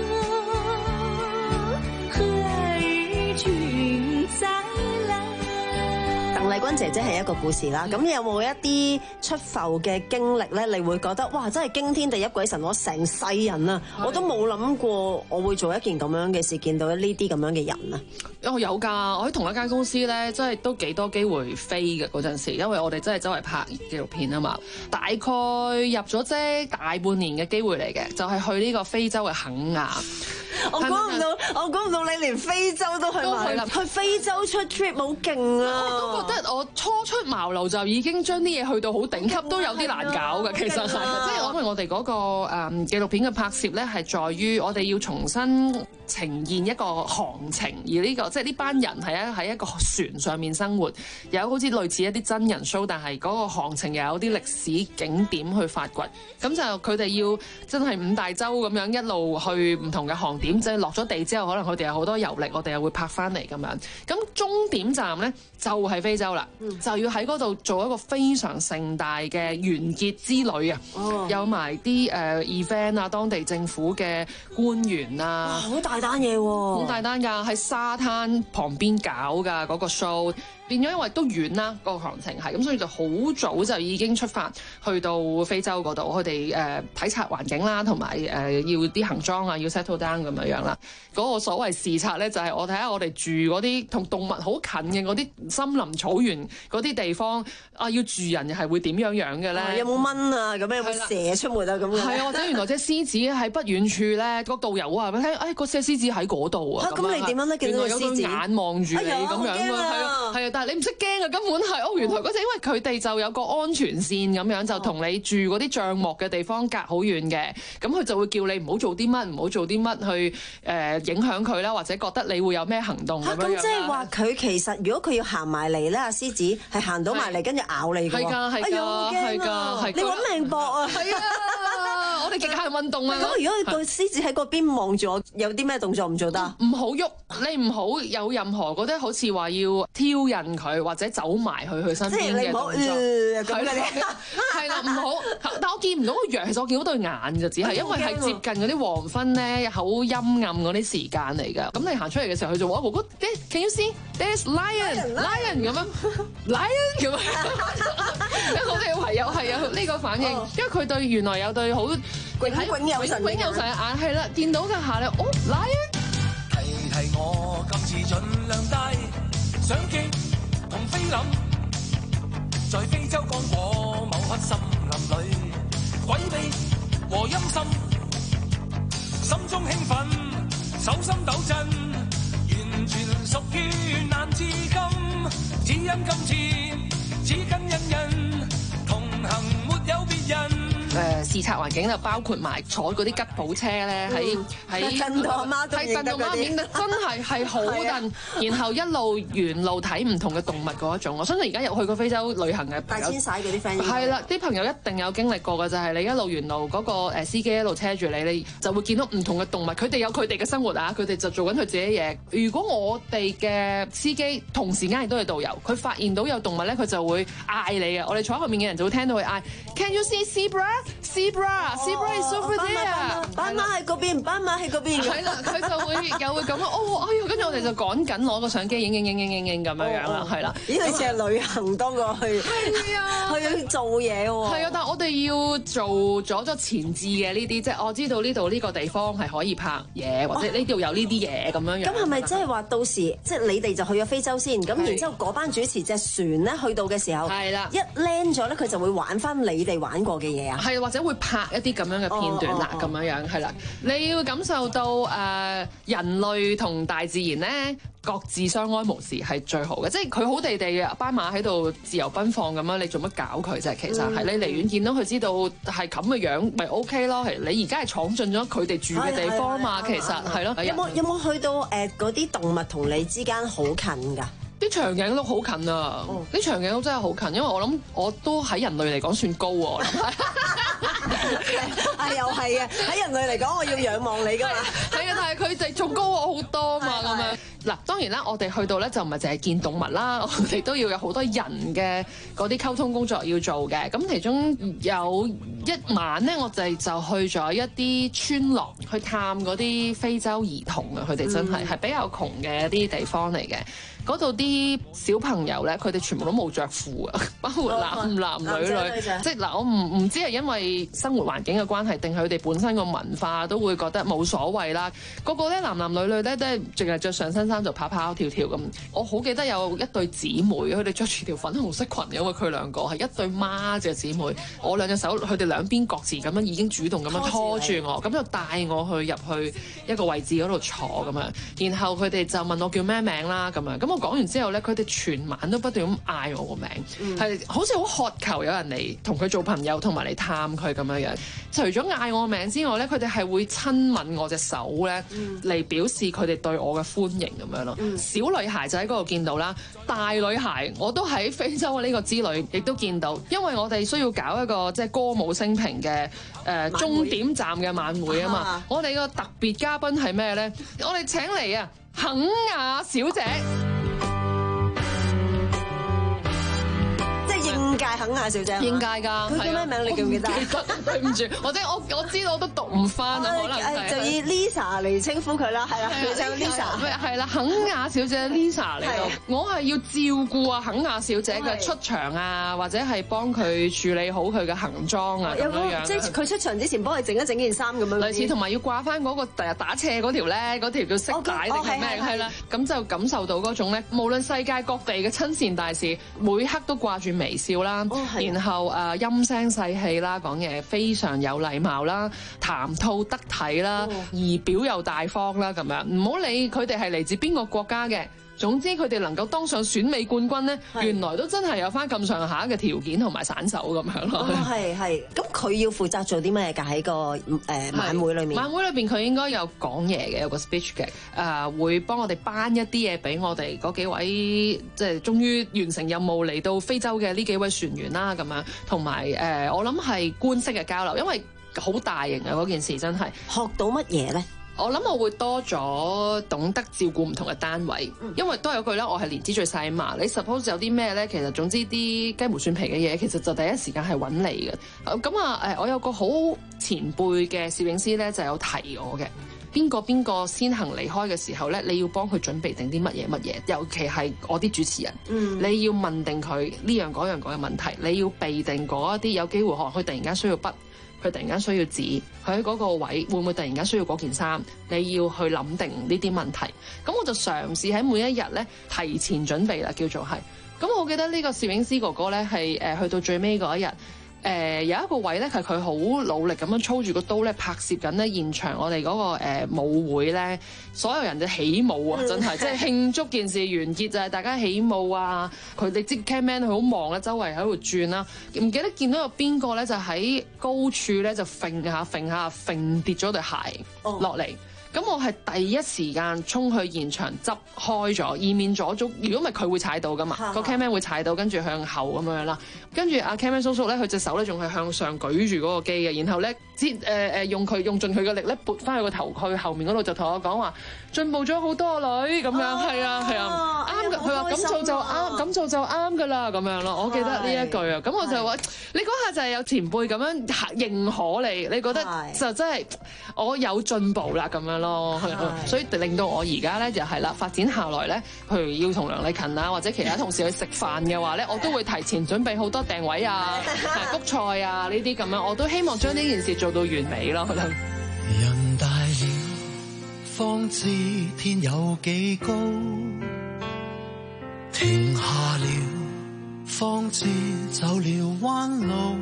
何日君再來？ 鄧麗君姐姐係一個故事啦，咁有冇一啲出埠嘅經歷咧？你會覺得哇，真係驚天地泣鬼神！我成世人啊，我都冇諗過我會做一件咁樣嘅事，見到呢啲咁樣嘅人啊！ 我有㗎，我喺同一間公司咧，真係都幾多機會飛嘅嗰陣時，因為我哋真係周圍拍紀錄片啊嘛。大概入咗啫大半年嘅機會嚟嘅，就係、是、去呢個非洲嘅肯亞。 我估唔到，我估唔到你連非洲都去埋，去非洲出 trip 好勁啊！ 我都覺得我初出茅廬就已經將啲嘢去到好頂級，都有啲難搞嘅。其實係，即係因為我哋嗰個誒紀錄片嘅拍攝咧，係在於我哋要重新呈現一個行程，而呢、這個即係呢班人係一喺一個船上面生活，有好似類似一啲真人 show，但係嗰個行程又有啲歷史景點去發掘。咁就佢哋要真係五大洲咁樣一路去唔同嘅航點，即係落咗地之後，可能佢哋有好多遊歷，我哋又會拍翻嚟咁樣。咁終點站呢，就係、是、非洲啦，嗯、就要喺嗰度做一個非常盛大嘅完結之旅啊！哦、有埋啲誒 event 啊，當地政府嘅官員啊， 好大單嘢喎， 好大單㗎，喺沙灘旁邊搞㗎嗰、那個 show。變咗因為都遠啦，嗰個行程係咁，所以就好早就已經出發去到非洲嗰度，佢哋誒體察環境啦，同埋誒要啲行裝啊，要 settle down 咁樣樣啦。嗰、嗰個所謂視察咧，就係我睇下我哋住嗰啲同動物好近嘅嗰啲森林草原嗰啲地方啊，要住人係會點樣樣嘅咧、啊？ 有冇蚊啊？咁樣有冇蛇出沒啊？咁樣係啊，或者原來隻獅子喺不遠處咧，個導遊話俾你聽，誒個隻獅子喺嗰度啊！ 咁你點樣咧？見到個獅子眼望住你咁樣啊？係啊，係啊。但係你唔識驚啊，根本係哦，原來嗰隻因為佢哋就有個安全線咁樣，就同你住嗰啲帳幕嘅地方隔好遠嘅，咁佢就會叫你唔好做啲乜，唔好做啲乜去誒、呃、影響佢啦，或者覺得你會有咩行動咁樣。 咁即係話佢其實如果佢要行埋嚟咧，阿獅子係行到埋嚟跟住咬你㗎喎。係㗎，係㗎，係㗎，你揾命搏啊！係啊，我哋極限運動啊！咁如果個獅子喺嗰邊望住我，有啲咩動作唔做得？ 唔好喐，你唔好有任何覺得好似話要挑釁佢或者走埋去佢身邊嘅動作。係啦，係啦，唔好。但我見唔到個樣，其實我見到對眼就只係因為係接近嗰啲黃昏咧，好陰暗嗰啲時間嚟㗎。咁你行出嚟嘅時候，佢就話：哥哥 ，Can you see? There's lion, lion 咁樣 ，lion 咁樣。我哋唯有係有呢個反應，因為佢對原來有對好炯炯有神、 炯炯有神嘅眼，係啦，見到嘅下咧，哦 lion。 提提我今次盡量帶相機同菲林，在非洲剛果某黑森林裏，詭秘和陰森，心中興奮，手心抖震，完全屬於難至今，只因今次只跟人人同行，沒有別人。 誒視察環境就包括埋坐嗰啲吉普車咧，喺喺震到阿媽都認得嗰啲， 真係係好震。然後一路沿路睇唔同嘅動物嗰一種。我相信而家入去過非洲旅行嘅大遷徙嗰啲 friend 係啦，啲朋友一定有經歷過嘅，就係、是、你一路沿路嗰個誒司機一路車住你，你就會見到唔同嘅動物，佢哋有佢哋嘅生活啊，佢哋就做緊佢自己嘢。如果我哋嘅司機同時間亦都係導遊，佢發現到有動物咧，佢就會嗌你嘅。我哋坐喺後面嘅人就會聽到佢嗌 Can you see zebra? Zebra, zebra is over there。 斑馬喺嗰邊，斑馬喺嗰邊。 係啦，佢就會又會咁樣哦，哎呀，跟住我哋就趕緊攞個相機影影影影影影咁樣樣啦，係啦。 咦？你似係旅行多過去， 係啊， 去做嘢喎。 係啊，但係我哋要做咗咗前置嘅呢啲，即係我知道呢度呢個地方係可以拍嘢，或者呢度有呢啲嘢咁樣樣。 咁係咪即係話到時即係你哋就去咗非洲先？咁然之後嗰班主持隻船咧去到嘅時候，係啦，一 land 咗咧，佢就會玩翻你哋玩過嘅嘢啊。 係或者會拍一啲咁樣嘅片段啦，咁樣樣係啦。你要感受到誒、呃、人類同大自然咧各自相安無事係最好嘅，即係佢好地地嘅斑馬喺度自由奔放咁樣，你做乜搞佢啫？其實係、嗯、你離遠見到佢知道係咁嘅樣，咪 OK 咯。係你而家係闖進咗佢哋住嘅地方嘛，其實係咯。 有冇有冇去到誒嗰啲動物同你之間好近㗎？ 啲長頸鹿好近啊！啲、哦、長頸鹿真係好近，因為我諗我都喺人類嚟講算高喎。 啊，又係嘅，喺人類嚟講，我要仰望你㗎嘛。 係啊，但係佢哋仲高我好多嘛，咁樣嗱，當然啦，我哋去到咧就唔係淨係見動物啦，我哋都要有好多人嘅嗰啲溝通工作要做嘅。咁其中有一晚咧，我哋就去咗一啲村落去探嗰啲非洲兒童啊，佢哋真係係、嗯、比較窮嘅一啲地方嚟嘅。嗰度啲小朋友咧，佢哋全部都冇着褲啊，包括男男女女，即係嗱，我唔唔知係因為生活環境嘅關係，定係佢哋本身個文化都會覺得冇所謂啦。個個咧男男女女咧都係淨係着上身衫就跑跑跳跳咁。我好記得有一對姊妹，佢哋着住條粉紅色裙，因為佢兩個係一對孖嘅姊妹。我兩隻手，佢哋兩邊各自咁樣已經主動咁樣拖住我，咁就帶我去入去一個位置嗰度坐咁樣。然後佢哋就問我叫咩名啦咁樣。咁我講完之後咧，佢哋全晚都不斷咁嗌我個名，係、嗯、好似好渴求有人嚟同佢做朋友，同埋嚟探佢咁樣樣。除咗嗌我個名之外咧，佢哋係會親吻我隻手咧，嚟、嗯、表示佢哋對我嘅歡迎咁樣咯。嗯、小女孩就喺嗰度見到啦，大女孩我都喺非洲呢個之旅亦都見到，因為我哋需要搞一個即係歌舞升平嘅誒終點站嘅晚會啊嘛。啊我哋個特別嘉賓係咩咧？我哋請嚟啊肯亞小姐。 應屆肯亞小姐， 應屆㗎， 佢叫咩名？你記唔記得？ 對唔住，或者我我知道我都讀唔翻啊，可能就以 Lisa 嚟稱呼佢啦，係啦，佢就 Lisa， 係啦，肯亞小姐 Lisa 嚟到，我係要照顧啊肯亞小姐嘅出場啊，或者係幫佢處理好佢嘅行裝啊咁樣樣。 即係佢出場之前幫佢整一整件衫咁樣。 類似，同埋要掛翻嗰個第日打斜嗰條咧，嗰條叫色帶定係咩？係啦，咁就感受到嗰種咧，無論世界各地嘅親善大使，每刻都掛住微笑啦。哦、然後誒、呃、陰聲細氣啦，講嘢非常有禮貌啦，談吐得體啦，儀、哦、表又大方啦，咁樣唔好理佢哋係嚟自邊個國家嘅。總之佢哋能夠當上選美冠軍咧，原來都真係有翻咁上下嘅條件同埋散手咁樣咯。 係係，咁佢要負責做啲咩㗎？喺個誒、呃、晚會裏面。晚會裏邊佢應該有講嘢嘅，有個 speech 嘅，誒、呃、會幫我哋頒一啲嘢俾我哋嗰幾位，即係終於完成任務嚟到非洲嘅呢幾位船員啦，咁樣同埋誒我諗係官式嘅交流，因為好大型嘅嗰件事真係。 學到乜嘢咧？ 我諗我會多咗懂得照顧唔同嘅單位，因為都有句啦，我係年資最細嘛。你 suppose 有啲咩咧？其實總之啲雞毛蒜皮嘅嘢，其實就第一時間係揾你嘅。咁啊誒，我有個好前輩嘅攝影師咧，就有提我嘅。邊個邊個先行離開嘅時候咧，你要幫佢準備定啲乜嘢乜嘢，尤其係我啲主持人，嗯、你要問定佢呢樣嗰樣嗰樣問題，你要備定嗰一啲有機會可能佢突然間需要筆。佢突然間需要紙，佢喺嗰個位會唔會突然間需要嗰件衫？你要去諗定呢啲問題。咁我就嘗試喺每一日咧提前準備啦，叫做係。咁我記得呢個攝影師哥哥咧係誒去到最尾嗰一日。誒、呃、有一個位咧，係佢好努力咁樣操住個刀咧，拍攝緊咧現場我哋嗰、那個、呃、舞會咧，所有人就起舞啊！真係即係慶祝件事完結就係大家起舞啊！佢哋即 cameraman 佢好忙啦，周圍喺度轉啦，唔記得見到有邊個咧就喺高處咧就揈下揈下揈跌咗對鞋落嚟。Oh. 咁我係第一時間衝去現場執開咗，以免阻足。如果唔係佢會踩到噶嘛，個 cameraman 會踩到，跟住向後咁樣啦。跟住阿 cameraman 叔叔咧，佢隻手咧仲係向上舉住嗰個機嘅，然後咧接誒誒用佢用盡佢嘅力咧撥翻去個頭去後面嗰度，就同我講話進步咗好多女咁樣，係啊係啊，啱嘅。佢話咁做就啱，咁做就啱㗎啦咁樣咯。我記得呢一句啊，咁我就話你嗰下就係有前輩咁樣認可你，你覺得就真係我有進步啦咁樣咯。所以令到我而家咧就係啦，發展下來咧，譬如要同梁麗勤啊或者其他同事去食飯嘅話咧，我都會提前準備好多訂位啊、book 菜啊呢啲咁樣，我都希望將呢件事做到完美咯。可能人大了，方知天有幾高；停下了，方知走了彎路。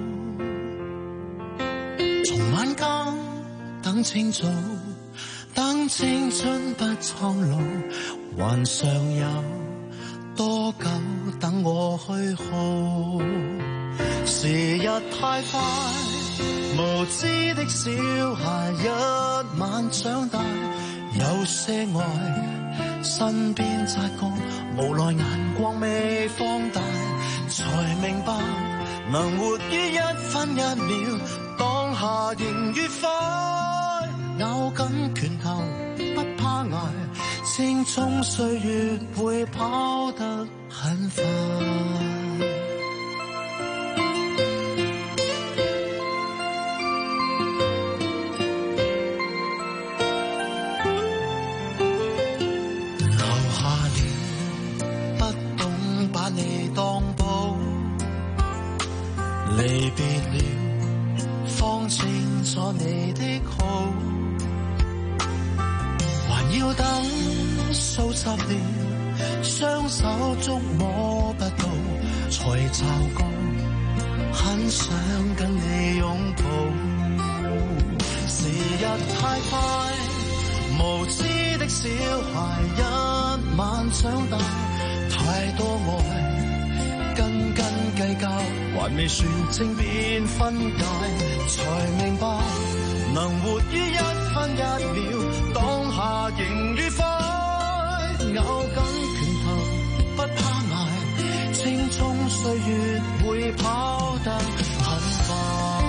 從晚間等清早。等青春不蒼老，還尚有多久等我去耗？時日太快，無知的小孩一晚長大，有些愛身邊擦過，無奈眼光未放大，才明白能活於一分一秒，當下仍愉快。咬緊拳頭不怕捱， 青蔥歲月會跑得很快。你當寶，離別了，方清楚你的好，還要等數十年，雙手觸摸不到，才驟覺很想跟你擁抱。時日太快，無知的小孩一晚長大，太多愛，斤斤計較，還未算清便分解，才明白能活於一分一秒，當下仍愉快，咬緊拳頭不怕捱，青蔥歲月會跑得很快。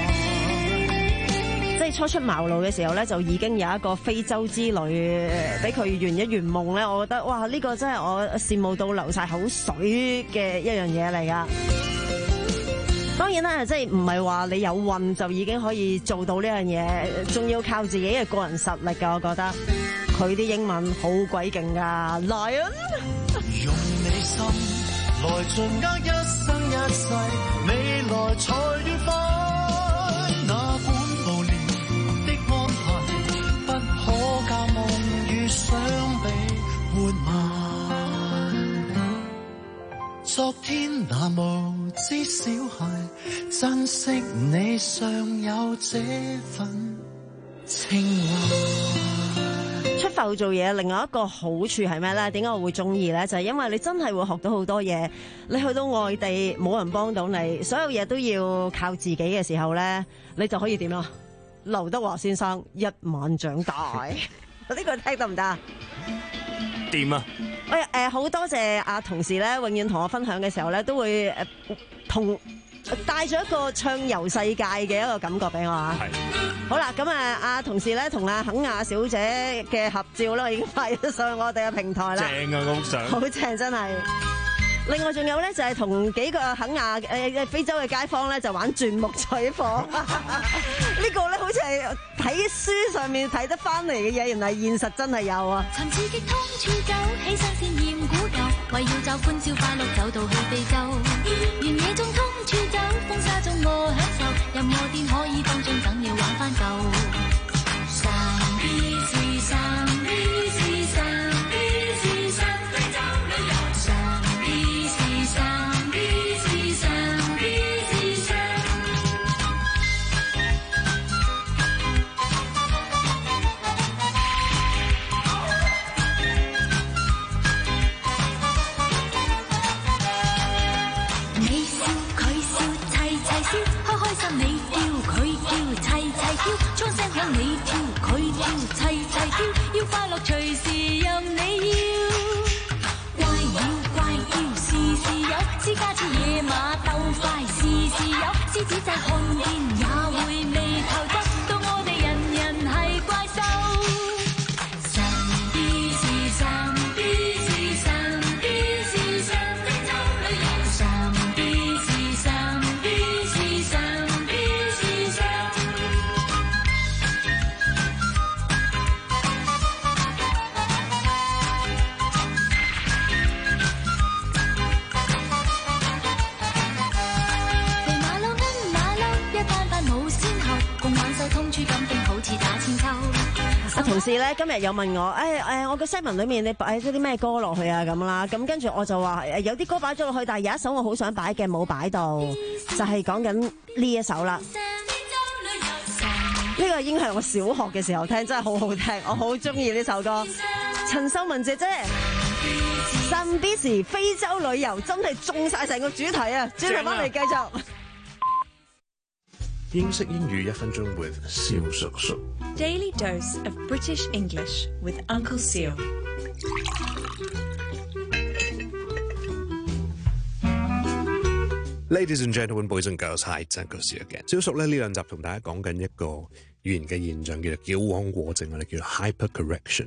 即係初出茅廬嘅時候咧，就已經有一個非洲之旅俾佢圓一圓夢咧。我覺得哇，呢個真係我羨慕到流晒口水嘅一樣嘢嚟噶。當然啦，即係唔係話你有運就已經可以做到呢樣嘢，仲要靠自己嘅個人實力噶。我覺得佢啲英文好鬼勁噶，Lion。 用你心來盡握一生一世，未來才愉快。哪管無聊的安排，不可教夢與想比活埋。昨天那無知小孩，珍惜你尚有這份情懷。 出埠做嘢，另外一個好處係咩咧？點解我會中意咧？就係因為你真係會學到好多嘢。你去到外地冇人幫到你，所有嘢都要靠自己嘅時候咧，你就可以點啦？劉德華先生一晚長大，呢個聽得唔得？ 掂啊！ 喂，誒好多謝阿同事咧，永遠同我分享嘅時候咧，都會誒同帶咗一個暢遊世界嘅一個感覺俾我啊！係好啦，咁啊，阿同事咧同阿肯亞小姐嘅合照咧，已經發咗上我哋嘅平台啦。 正啊，嗰幅相好正，真係。另外仲有咧，就係同幾個肯亞誒非洲嘅街坊咧，就玩鑽木取火。呢個咧好似係睇書上面睇得翻嚟嘅嘢，原來現實真係有啊！ 尋刺激通處走，起身鮮豔古舊，為要找歡笑快樂，走到去非洲。原野中通處走，風沙中我享受，任何店可以當進，等要玩翻舊。上邊是上邊是上邊是上非洲旅遊。上邊是上邊是上邊是上。你笑佢笑齊齊笑，開開心你叫佢叫齊齊跳，槍聲響你跳佢跳齊齊跳，要快樂隨時任你要。怪妖怪叫時時有，私家似野馬鬥快時時有，獅子仔看見也會眉頭皺，到我哋人人係怪獸。上邊是上邊是上邊是上非洲旅遊。上邊是上邊是上邊是上。肥馬騮跟馬騮一班班冇先後，共挽手通處咁定好似打千秋。 阿同事咧今日有問我，誒、哎、誒、哎，我個 set 文裏面你擺咗啲咩歌落去啊咁啦，咁跟住我就話誒有啲歌擺咗落去，但係有一首我好想擺嘅冇擺到，就係講緊呢一首啦。呢個已經係我小學嘅時候聽，真係好好聽，我好中意呢首歌。陳秀雯姐姐，Zambezi非洲旅遊真係中晒成個主題啊！轉頭翻嚟繼續。 英式英語一分鐘 with 蕭叔叔。 Daily dose of British English with Uncle Seal. Ladies and gentlemen, boys and girls, hi, it's Uncle Seal again. 蕭叔咧呢兩集同大家講緊一個語言嘅現象，叫做矯枉過正，我哋叫做 hypercorrection。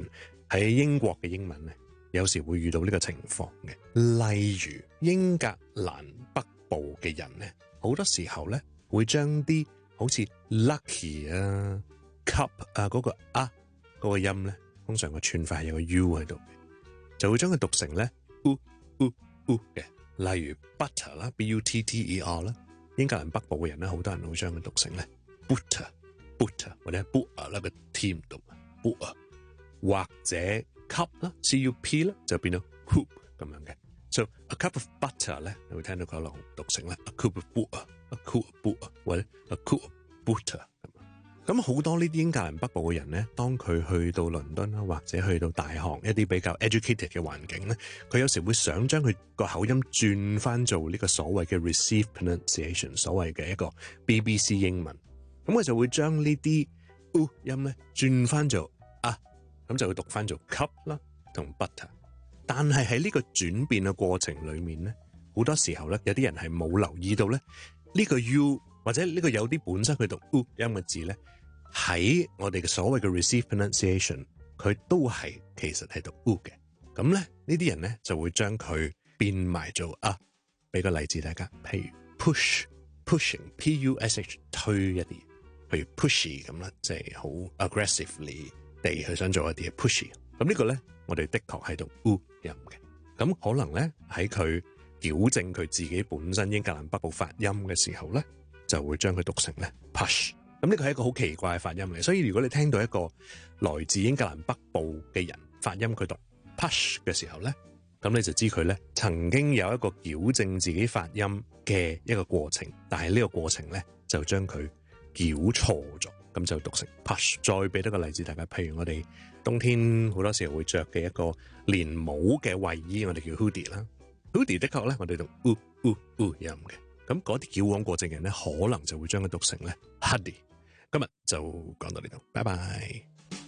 喺英國嘅英文咧，有時會遇到呢個情況嘅。例如英格蘭北部嘅人咧，好多時候咧會將啲好似 lucky 啊、cup 啊嗰、嗰個啊嗰、嗰個音咧，通常個串法係有個 u 喺度嘅，就會將佢讀成咧 u u u 嘅。例如 butter 啦 ，b u t t e r 啦，英格蘭北部嘅人咧，好多人會將佢讀成咧 butter butter 或者 butter 啦個 t 唔讀 butter， 或者 cup 啦 c u p 啦就變到 hoop 咁樣嘅。So a cup of butter 咧，你會聽到佢可能讀成咧 a cup of butter。A cup of butter 或者 a cup of butter 咁。咁好多呢啲英格蘭北部嘅人咧，當佢去到倫敦啦，或者去到大學一啲比較 educated 嘅環境咧，佢有時會想將佢個口音轉翻做呢個所謂嘅 received pronunciation， 所謂嘅一個 B B C 英文。咁佢就會將呢啲 u 音咧轉翻做啊，咁就會讀翻做 cup 啦同 butter。但係喺呢個轉變嘅過程裡面咧，好多時候咧，有啲人係冇留意到咧。呢個 u 或者呢個有啲本身佢讀 u 音嘅字咧，喺我哋嘅所謂嘅 received pronunciation， 佢都係其實係讀 u 嘅。咁咧呢啲人咧就會將佢變埋做啊。俾個例子大家，譬如 push pushing p u s h 推一啲，譬如 pushy 咁啦，即係好 aggressively 地去想做一啲 pushy。咁呢個咧我哋的確係讀 u 音嘅。咁可能咧喺佢矯正佢自己本身英格蘭北部發音嘅時候咧，就會將佢讀成咧 push。咁呢個係一個好奇怪嘅發音嚟，所以如果你聽到一個來自英格蘭北部嘅人發音佢讀 push 嘅時候咧，咁你就知佢咧曾經有一個矯正自己發音嘅一個過程，但係呢個過程咧就將佢矯錯咗，咁就讀成 push。再俾多個例子大家，譬如我哋冬天好多時候會着嘅一個連帽嘅衛衣，我哋叫 hoodie 啦。hoodie 的確咧，我哋讀 u u u 音嘅，咁嗰啲矯枉過正人咧，可能就會將佢讀成咧 hoodie。今日就講到呢度，拜拜。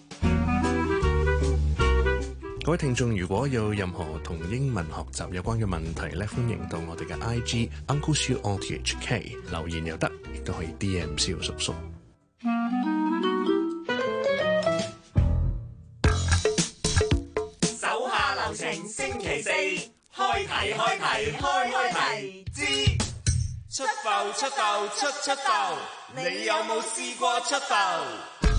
各位聽眾，如果有任何同英文學習有關嘅問題咧，歡迎到我哋嘅 I G Uncle Siu O T H K 留言又得，亦都可以 D M 蕭叔叔。 手下留情，星期四開題開題開開題之出埠出埠出出埠，你有冇試過出埠？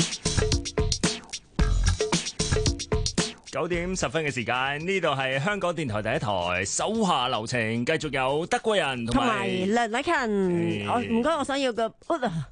九點十分嘅時間，呢度係香港電台第一台，手下留情，繼續有德國人同埋梁禮勤。我唔該，我想要個 ud 啊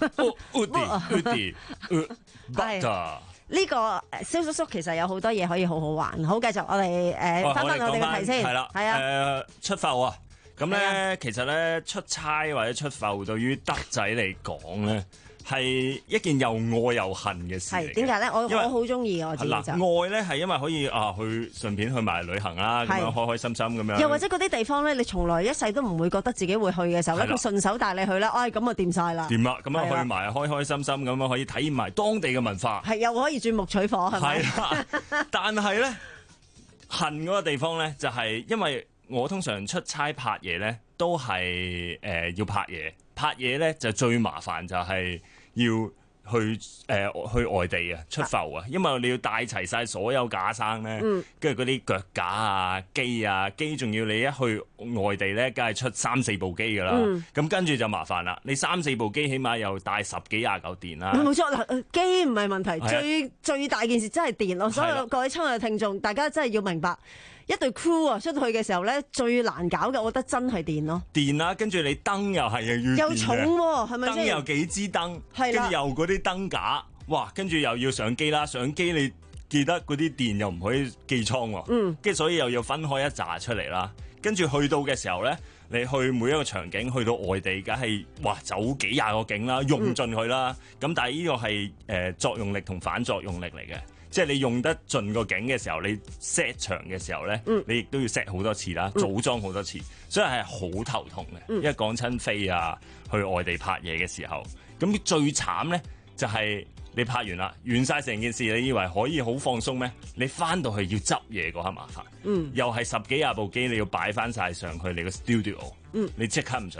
，ud butter。 呢個蕭叔叔其實有好多嘢可以好好玩。好，繼續我哋誒翻返我哋嘅題先。 係啦， 係啊， 誒出埠啊，咁咧其實咧出差或者出埠對於德仔嚟講咧，係一件又愛又恨嘅事嚟嘅。係點解咧？我我好中意我自己就愛咧，係因為可以啊去順便去埋旅行啦，咁樣開開心心咁樣。 又或者嗰啲地方咧，你從來一世都唔會覺得自己會去嘅時候咧，佢順手帶你去啦，哎咁啊掂晒啦。 掂啦，咁啊去埋開開心心咁樣可以體驗埋當地嘅文化。 係又可以鑽木取火，係咪？ 係啦，但係咧恨嗰個地方咧，就係因為我通常出差拍嘢咧，都係誒要拍嘢，拍嘢咧就最麻煩就係要去誒、呃、去外地啊出埠啊，因為你要帶齊晒所有架生咧，跟住嗰啲腳架啊機啊機，仲要你一去外地咧，梗係出三四部機噶啦，咁跟住就麻煩啦。你三四部機起碼又帶十幾廿嚿電啦。 冇錯嗱，機唔係問題，最最大件事真係電咯。所以各位親愛嘅聽眾，大家真係要明白。一隊 crew 啊出去嘅時候咧，最難搞嘅，我覺得真係電咯。 電啦、啊，跟住你燈又係又要又重喎，係咪先？ 燈又幾支燈， 跟住又嗰啲燈架，哇！跟住又要上機啦，上機你記得嗰啲電又唔可以寄倉喎，嗯，跟住所以又要分開一紮出嚟啦。跟住去到嘅時候咧，你去每一個場景，去到外地，梗係哇走幾廿個景啦，用盡佢啦。咁、嗯、但係呢個係誒、呃、作用力同反作用力嚟嘅。即係你用得盡個景嘅時候，你 set 場嘅時候咧，嗯、你亦都要 set 好多次啦，組裝好多次，所以係好頭痛嘅。嗯、因為講親飛啊，去外地拍嘢嘅時候，咁最慘咧就係、是、你拍完啦，完晒成件事，你以為可以好放鬆咩？你翻到去要執嘢嗰刻麻煩，嗯、又係十幾廿部機你要擺翻晒上去你個 studio，、嗯、你即刻唔想做。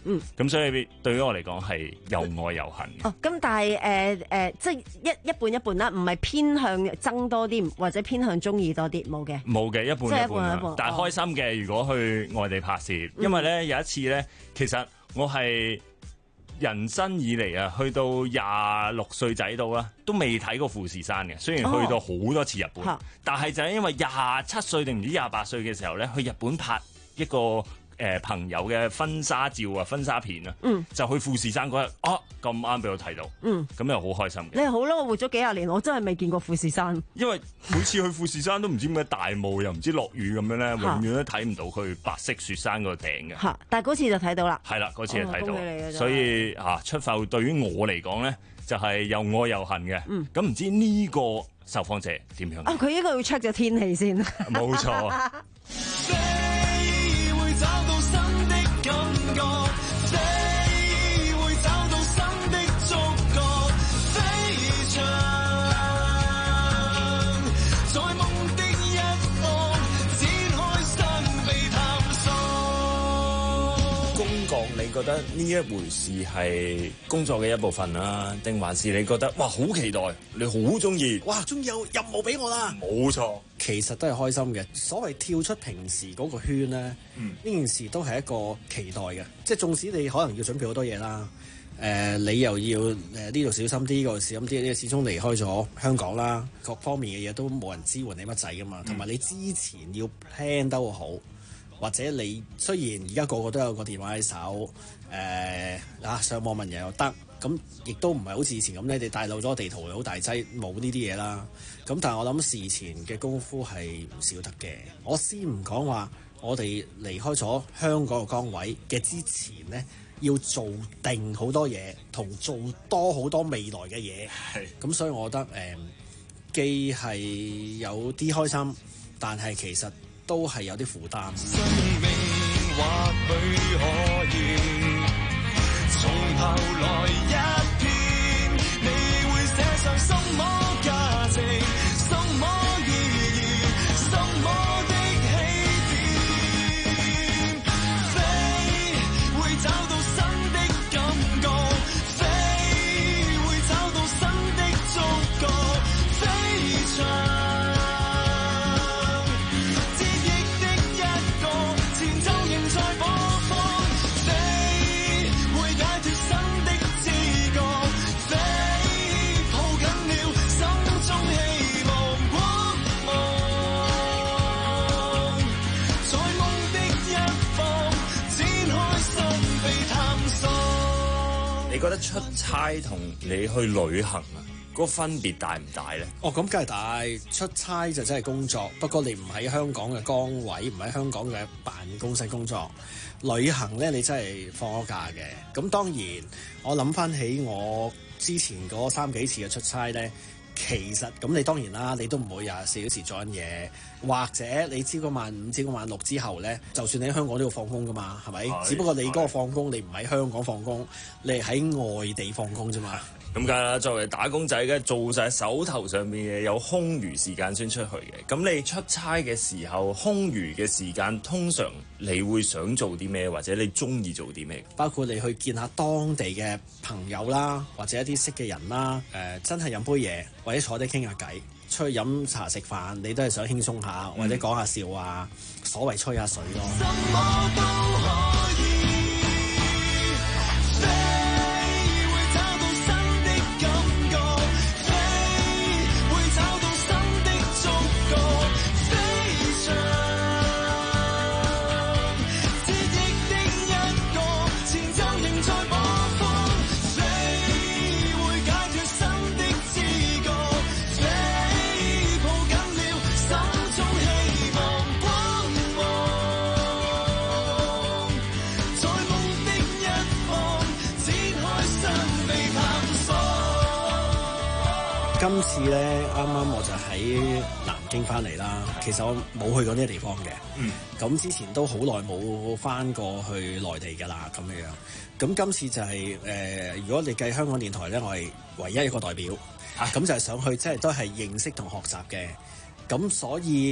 嗯， 咁所以對於我嚟講係又愛又恨。 哦，咁但係誒誒，即係一一半一半啦，唔係偏向憎多啲，或者偏向中意多啲，冇嘅。 冇嘅，一半一半， 一半一半但係開心嘅。如果去外地拍攝，因為咧有一次咧，其實我係人生以嚟啊，去到廿六歲仔度啦，都未睇過富士山嘅。雖然去到好多次日本， 哦、 但係就係因為廿七歲定唔知廿八歲嘅時候咧，去日本拍一個誒、呃、朋友嘅婚紗照啊、婚紗片啊，嗯、就去富士山嗰日，啊咁啱俾我睇到，咁、嗯、又好開心嘅。 你係好啦，我活咗幾廿年，我真係未見過富士山。 因為每次去富士山都唔知點解大霧又唔知落雨咁樣咧，永遠都睇唔到佢白色雪山個頂嘅。 嚇！但係嗰次就睇到啦。 係啦，嗰次就睇到， 哦、 所以啊，出埠對於我嚟講咧，就係、是、又愛又恨嘅。咁唔、嗯、知呢個受訪者點樣？ 啊，佢應該要 check 咗天氣先。 冇錯。 找到新的感覺，飛會找到新的觸覺，飛翔在夢的一方，展開新秘探索。 公幹，你覺得呢一回事係工作嘅一部分啦，定還是你覺得哇好期待，你好中意， 哇終於有任務俾我啦？ 冇錯。 其實都係開心嘅。所謂跳出平時嗰個圈咧，呢、嗯、件事都係一個期待嘅。即係縱使你可能要準備好多嘢啦，誒、呃、你又要誒呢度小心啲，呢度小心啲，因為始終離開咗香港啦，各方面嘅嘢都冇人支援你乜滯噶嘛。同埋、嗯、你之前要 plan 得好，或者你雖然而家個個都有個電話喺手，誒、呃、啊上網問人又得。咁亦都唔係好似以前咁咧，你帶漏咗個地圖好大劑，冇呢啲嘢啦。咁但係我諗事前嘅功夫係唔少得嘅。我先唔講話，我哋離開咗香港嘅崗位嘅之前呢，要做定好多嘢，同做多好多未來嘅嘢。係。咁所以我覺得誒、呃，既係有啲開心，但係其實都係有啲負擔。生命或許可以從頭來一遍，你會寫上什麼價值，什麼意義，什麼的起點，飛會找到新的感覺，飛會找到新的觸覺，飛翔折翼的一個前奏仍在播放， 你覺得出差同你去旅行啊，嗰個分別大唔大咧？ 哦，咁梗係大。出差就真係工作，不過你唔喺香港嘅崗位，唔喺香港嘅辦公室工作。旅行咧，你真係放咗假嘅。咁當然，我諗翻起我之前嗰三幾次嘅出差咧，其實咁你當然啦，你都唔會廿四小時做緊嘢，或者你朝嗰晚五、朝嗰晚六之後咧，就算你喺香港都要放工噶嘛，係咪？只不過你嗰個放工，你唔喺香港放工，你係喺外地放工啫嘛。 咁梗係啦，作為打工仔嘅，做晒手頭上面嘅有空餘時間先出去嘅。咁你出差嘅時候，空餘嘅時間通常你會想做啲咩，或者你中意做啲咩？ 包括你去見下當地嘅朋友啦，或者一啲識嘅人啦。誒、呃，真係飲杯嘢，或者坐低傾下偈，出去飲茶食飯，你都係想輕鬆下，或者講下笑啊，嗯、所謂吹下水咯。什麼都可以今次咧，啱啱我就喺南京翻嚟啦。其實我冇去過呢個地方嘅。嗯。咁之前都好耐冇翻過去內地㗎啦，咁樣樣。咁今次就係、是、誒、呃，如果你計香港電台咧，我係唯一一個代表。咁、啊、就係上去，即係都係認識同學習嘅。咁所以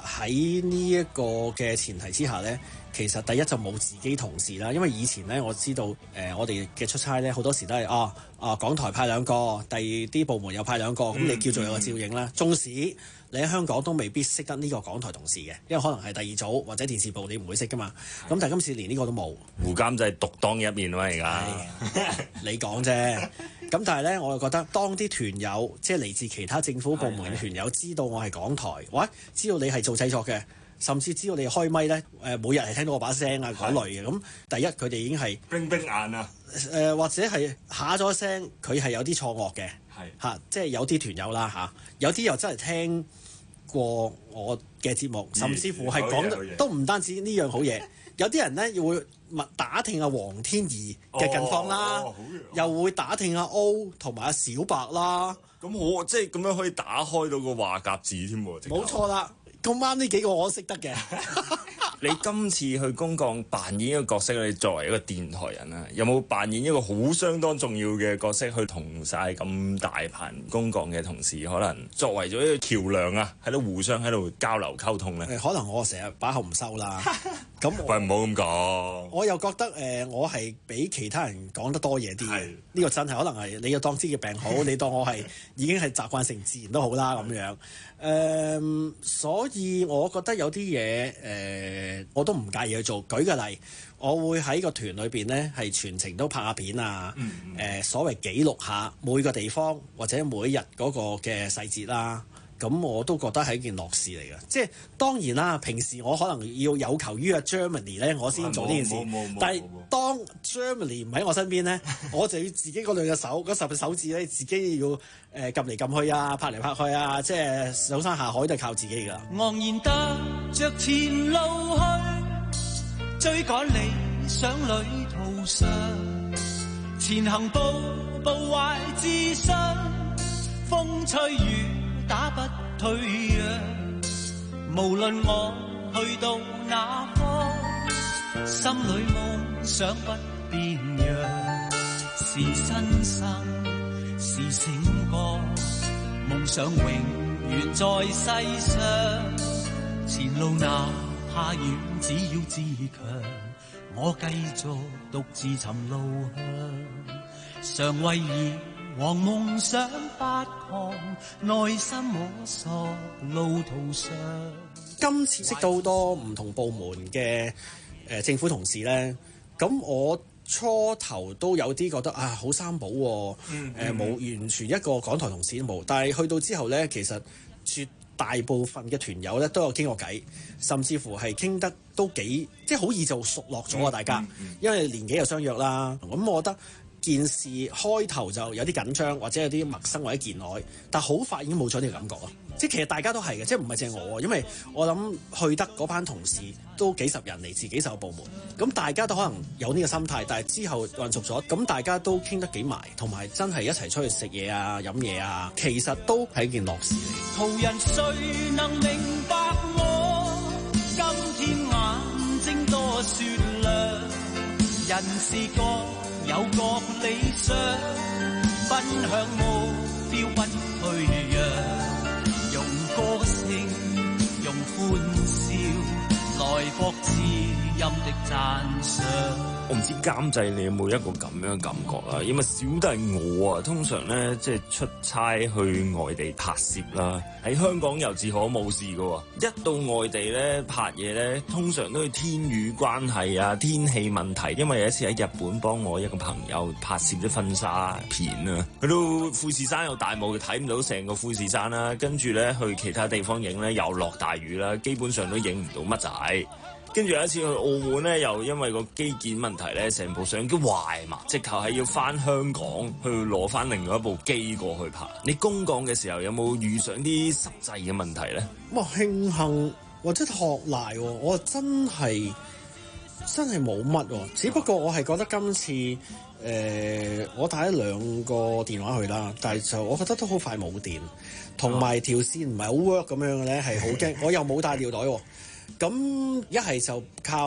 喺呢一個嘅前提之下咧，其實第一就冇自己同事啦，因為以前咧我知道誒、呃、我哋嘅出差咧好多時都係啊啊港台派兩個，第二啲部門又派兩個，咁、嗯、你叫做有個照應啦。縱、嗯、使你喺香港都未必識得呢個港台同事嘅，因為可能係第二組或者電視部你唔會識噶嘛。咁、嗯、但係今次連呢個都冇， 胡監就係獨當一面喎而家。 你講啫。咁但係咧，我又覺得當啲團友即係嚟自其他政府部門嘅團友知道我係港台，喂，知道你係做製作嘅，甚至知道你開咪咧，誒每日係聽到我把聲啊嗰類嘅。咁第一佢哋已經係冰冰眼啊， 誒、呃、或者係下咗聲，佢係有啲錯愕嘅，嚇、啊，即係有啲團友啦嚇、啊，有啲又真係聽過我嘅節目，甚至乎係講得都唔單止呢樣好嘢。有啲人咧又會打聽阿黃天怡嘅近況啦，哦哦、又會打聽阿 O 同埋阿小白啦。 咁我即係咁樣可以打開到個話匣子添喎。 冇錯啦，咁啱呢幾個我識得嘅。 你今次去公幹扮演一個角色，你作為一個電台人啊，有冇扮演一個好相當重要嘅角色，去同晒咁大棚公幹嘅同事，可能作為咗一個橋梁啊，喺度互相喺度交流溝通咧？ 可能我成日把口唔收啦。咁喂，唔好咁講。 我又覺得誒、呃，我係比其他人講得多嘢啲嘅。呢個真係可能係你要當知嘅病好，你當我係已經係習慣成自然都好啦咁樣。誒、呃，所以我覺得有啲嘢誒，我都唔介意去做。舉個例，我會喺個團裏邊呢，係全程都拍下片啊。誒、嗯呃，所謂記錄下每個地方或者每一日嗰個嘅細節啦。咁我都覺得係一件樂事嚟嘅，即係當然啦。平時我可能要有求於阿 Germany 咧，我先做呢件事。但係當 Germany 唔喺我身邊咧，我就要自己嗰兩隻手嗰十隻手指咧，自己要誒撳嚟撳去啊，拍嚟拍去啊，即係上山下海都係靠自己㗎。 昂然踏着前路去，追趕理想旅途上，前行步步懷自信，風吹雨打不退讓，無論我去到哪方，心裏夢想不變樣，是新生是醒覺，夢想永遠在世上，前路哪怕遠，只要自強，我繼續獨自尋路向，常為以往夢想發狂，內心摸索路途上。 今次識到好多唔同部門嘅誒、呃、政府同事咧，咁我初頭都有啲覺得啊好生保喎，誒、啊、冇、嗯嗯呃、完全一個港台同事都冇，但係去到之後咧，其實絕大部分嘅團友咧都有傾過偈，甚至乎係傾得都幾即係好易就熟絡咗啊！大家，嗯嗯嗯、因為年紀又相約啦，咁我覺得件事開頭就有啲緊張，或者有啲陌生或者見外，但好快已經冇咗呢個感覺咯。即係其實大家都係嘅，即係唔係淨係我，因為我諗去得嗰班同事都幾十人嚟自幾十個部門，咁大家都可能有呢個心態，但係之後混熟咗，咁大家都傾得幾埋，同埋真係一齊出去食嘢啊、飲嘢啊，其實都係一件樂事嚟。 途人誰能明白我？今天眼睛多雪亮，人是各有各理想，奔向目標不退讓，用歌聲，用歡笑來博知音的讚賞。 我唔知監製你有冇一個咁樣嘅感覺啦，因為少都係我啊，通常咧即係出差去外地拍攝啦，喺香港又自可冇事㗎喎，一到外地咧拍嘢咧，通常都係天雨關係啊、天氣問題。因為有一次喺日本幫我一個朋友拍攝啲婚紗片啊，去到富士山有大霧，睇唔到成個富士山啦，跟住咧去其他地方影咧又落大雨啦，基本上都影唔到乜仔。跟住有一次去澳門咧，又因為個機件問題咧，成部相機壞埋，直頭係要翻香港去攞翻另外一部機過去拍。你公幹嘅時候有冇遇上啲實際嘅問題咧？ 哇！慶幸或者學賴，我真係真係冇乜喎。只不過我係覺得今次誒、呃，我帶咗兩個電話去啦，但係就我覺得都好快冇電，同埋條線唔係好 work 咁樣嘅咧，係好驚。我又冇帶尿袋喎。咁一係就靠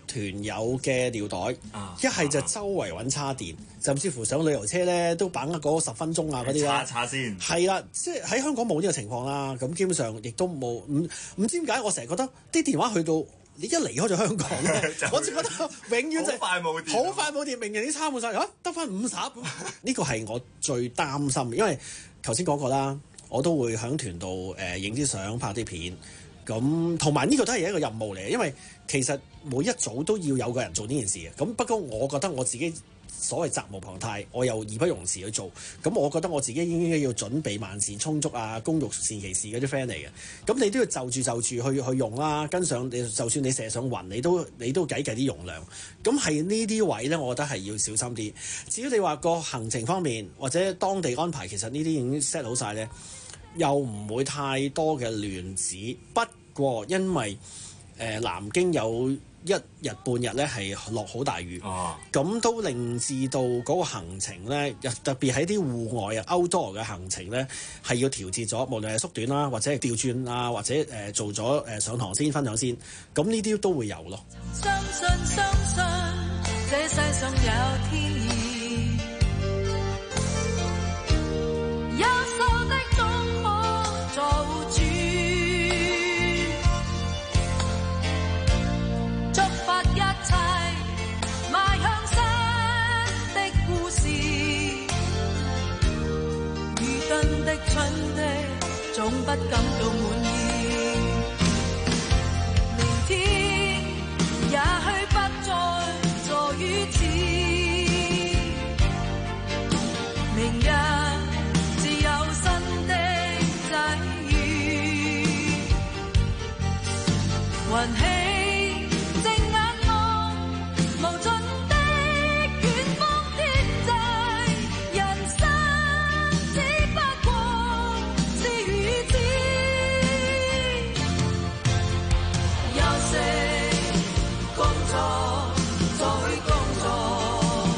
團友嘅尿袋，一係、啊、就周圍揾叉電，甚至乎上旅遊車咧都把握嗰十分鐘啊嗰啲啦。 叉叉先。係啦，即係喺香港冇呢個情況啦。咁基本上亦都冇，唔唔知點解我成日覺得啲電話去到你一離開咗香港咧，我就覺得永遠就好快冇電， 好快冇電，明明啲叉滿晒，啊得翻五十。呢個係我最擔心，因為頭先講過啦，我都會喺團度誒影啲相、拍啲片。咁同埋呢個都係一個任務嚟嘅，因為其實每一組都要有個人做呢件事嘅。咁不過我覺得我自己所謂責無旁貸，我又義不容辭去做。咁我覺得我自己應該要準備萬事充足啊，工欲善其事嗰啲 friend 嚟嘅。咁你都要就住就住去去用啦，跟上你就算你射上雲，你都你都計計啲容量。咁係呢啲位呢，我覺得係要小心啲。至於你話個行程方面或者當地安排，其實呢啲已經 set 好晒呢。又唔會太多嘅亂子，不過因為誒、呃、南京有一日半日咧係落好大雨，咁、啊、都令至到嗰個行程咧，特別喺啲戶外啊 outdoor 嘅行程咧係要調節咗，無論係縮短啦，或者係調轉啊，或者誒、呃、做咗誒、呃、上堂先分享先，咁呢啲都會有咯。 相信相信這世上有天意，一生的終可做主，觸發一切邁向新的故事，愚鈍的蠢的總不感到滿意，明天也許不再坐於此，明日自有新的際遇，雲起正眼望無盡的遠方天際，人生只不過是如此，休息工作再工作，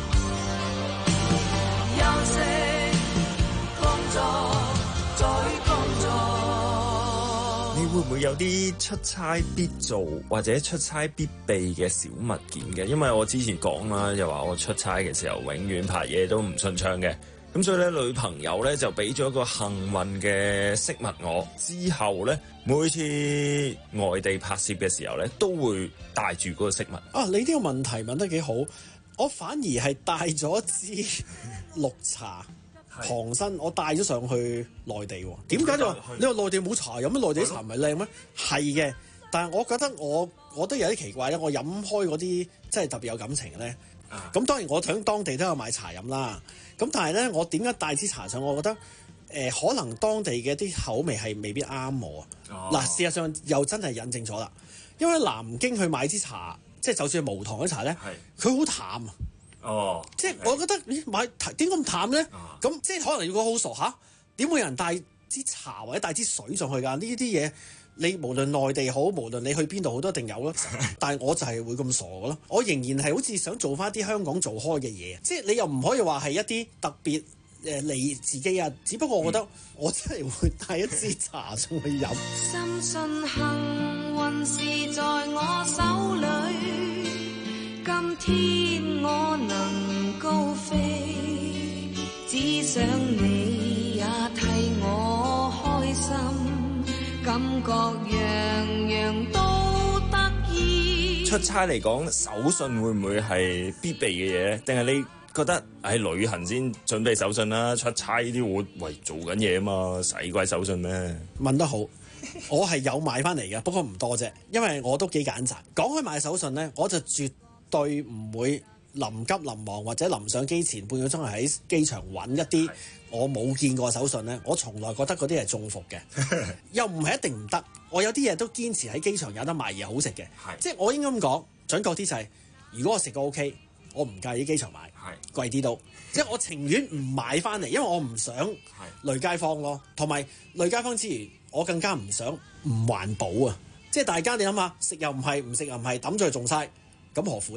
休息工作再工作。 你會唔會有啲出差必做或者出差必備嘅小物件嘅？因為我之前講啦，又話我出差嘅時候永遠拍嘢都唔順暢嘅，咁所以咧女朋友咧就俾咗個幸運嘅飾物我，之後咧每次外地拍攝嘅時候咧都會帶住嗰個飾物。 啊，你呢個問題問得幾好，我反而係帶咗支綠茶。旁身我帶咗上去內地喎，點解就話你話內地冇茶飲咩？內地茶唔係靚咩？係嘅，但係我覺得我我都有啲奇怪咧。我飲開嗰啲即係特別有感情嘅咧，咁、啊、當然我喺當地都有買茶飲啦。咁但係咧，我點解帶支茶上？我覺得誒、呃、可能當地嘅啲口味係未必啱我啊。嗱、哦，事實上又真係印證咗啦，因為南京去買支茶，即係就算係無糖嘅茶咧，佢好淡啊。 哦， 即係我覺得咦買點咁淡咧？咁、啊、即係可能要講好傻嚇，點會有人帶支茶或者帶支水上去㗎？呢啲嘢你無論內地好，無論你去邊度好，都一定有咯。但係我就係會咁傻嘅咯，我仍然係好似想做翻啲香港做開嘅嘢，即係你又唔可以話係一啲特別誒利自己啊。只不過我覺得我真係會帶一支茶上去飲。 深信幸運是在我手裏。今天我能高飛，只想你也替我開心，感覺樣樣都得意。 出差嚟講，手信會唔會係必備嘅嘢咧？定係你覺得喺旅行先準備手信啦？出差呢啲我喂做緊嘢啊嘛，使鬼手信咩？ 問得好，我係有買翻嚟嘅，不過唔多啫，因為我都幾揀擇。講開買手信咧，我就絕對唔會臨急臨忙或者臨上機前半個鐘係喺機場揾一啲我冇見過手信咧，我從來覺得嗰啲係中伏嘅，又唔係一定唔得。我有啲嘢都堅持喺機場有得賣嘢好食嘅，即係我應該咁講，準確啲就係，如果我食過 OK，我唔介意機場買，貴啲都，即係我情願唔買翻嚟，因為我唔想累街坊咯，同埋累街坊之餘，我更加唔想唔環保啊！即係大家你諗下，食又唔係，唔食又唔係，抌咗去仲嘥。咁何苦咧？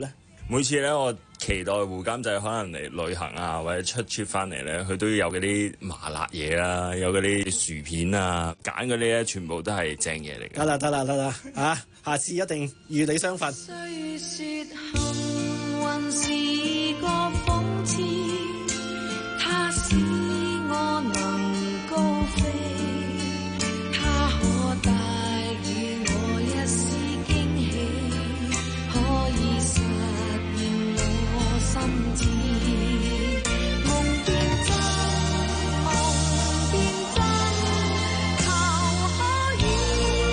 每次咧，我期待胡監製可能嚟旅行啊，或者出 trip 翻嚟咧，佢都要有嗰啲麻辣嘢啦，有嗰啲薯片啊，揀嗰啲咧，全部都係正嘢嚟嘅。 得啦得啦得啦，啊！下次一定與你相份。 雖說幸運是個諷刺，它使我能高飛，它可帶予我一絲驚喜，可以實現我心志。夢變真，夢變真，求可以。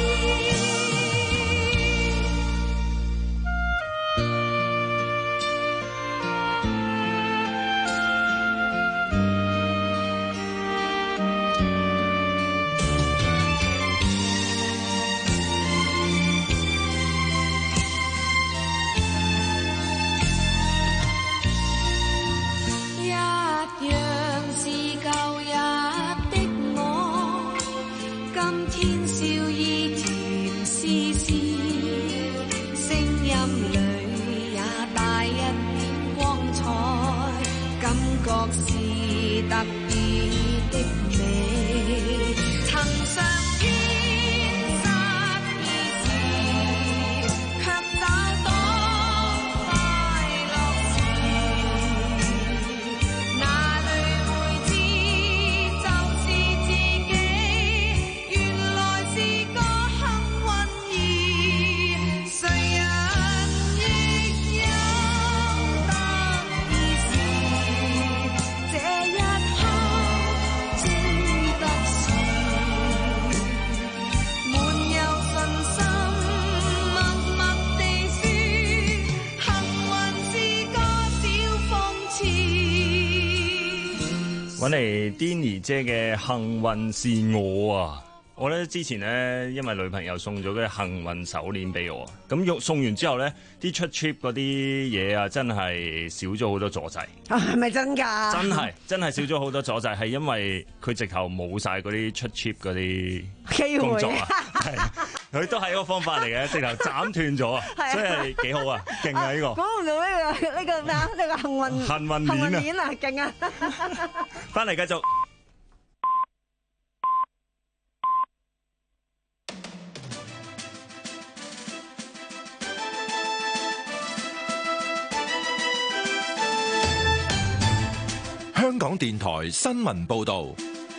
特別的美，曾嘗現實已時，卻找到快樂時，哪裏會知就是自己，原來是個幸運兒，誰人亦有得意時，這一揾嚟 Denny 姐嘅幸運是我啊！我咧之前咧，因為女朋友送咗嗰啲幸運手鏈俾我，咁用送完之後咧，啲出 trip 嗰啲嘢啊，真係少咗好多阻滯。 啊，係咪真㗎？ 真係真係少咗好多阻滯，係因為佢直頭冇晒嗰啲出 trip 嗰啲工作啊，係佢都係一個方法嚟嘅，直頭斬斷咗啊，所以係幾好啊，勁啊呢個！ 講唔到呢個呢個咩啊？呢個幸運幸運鏈啊， 鏈啊，勁啊！ 翻嚟繼續。 香港電台新聞報道，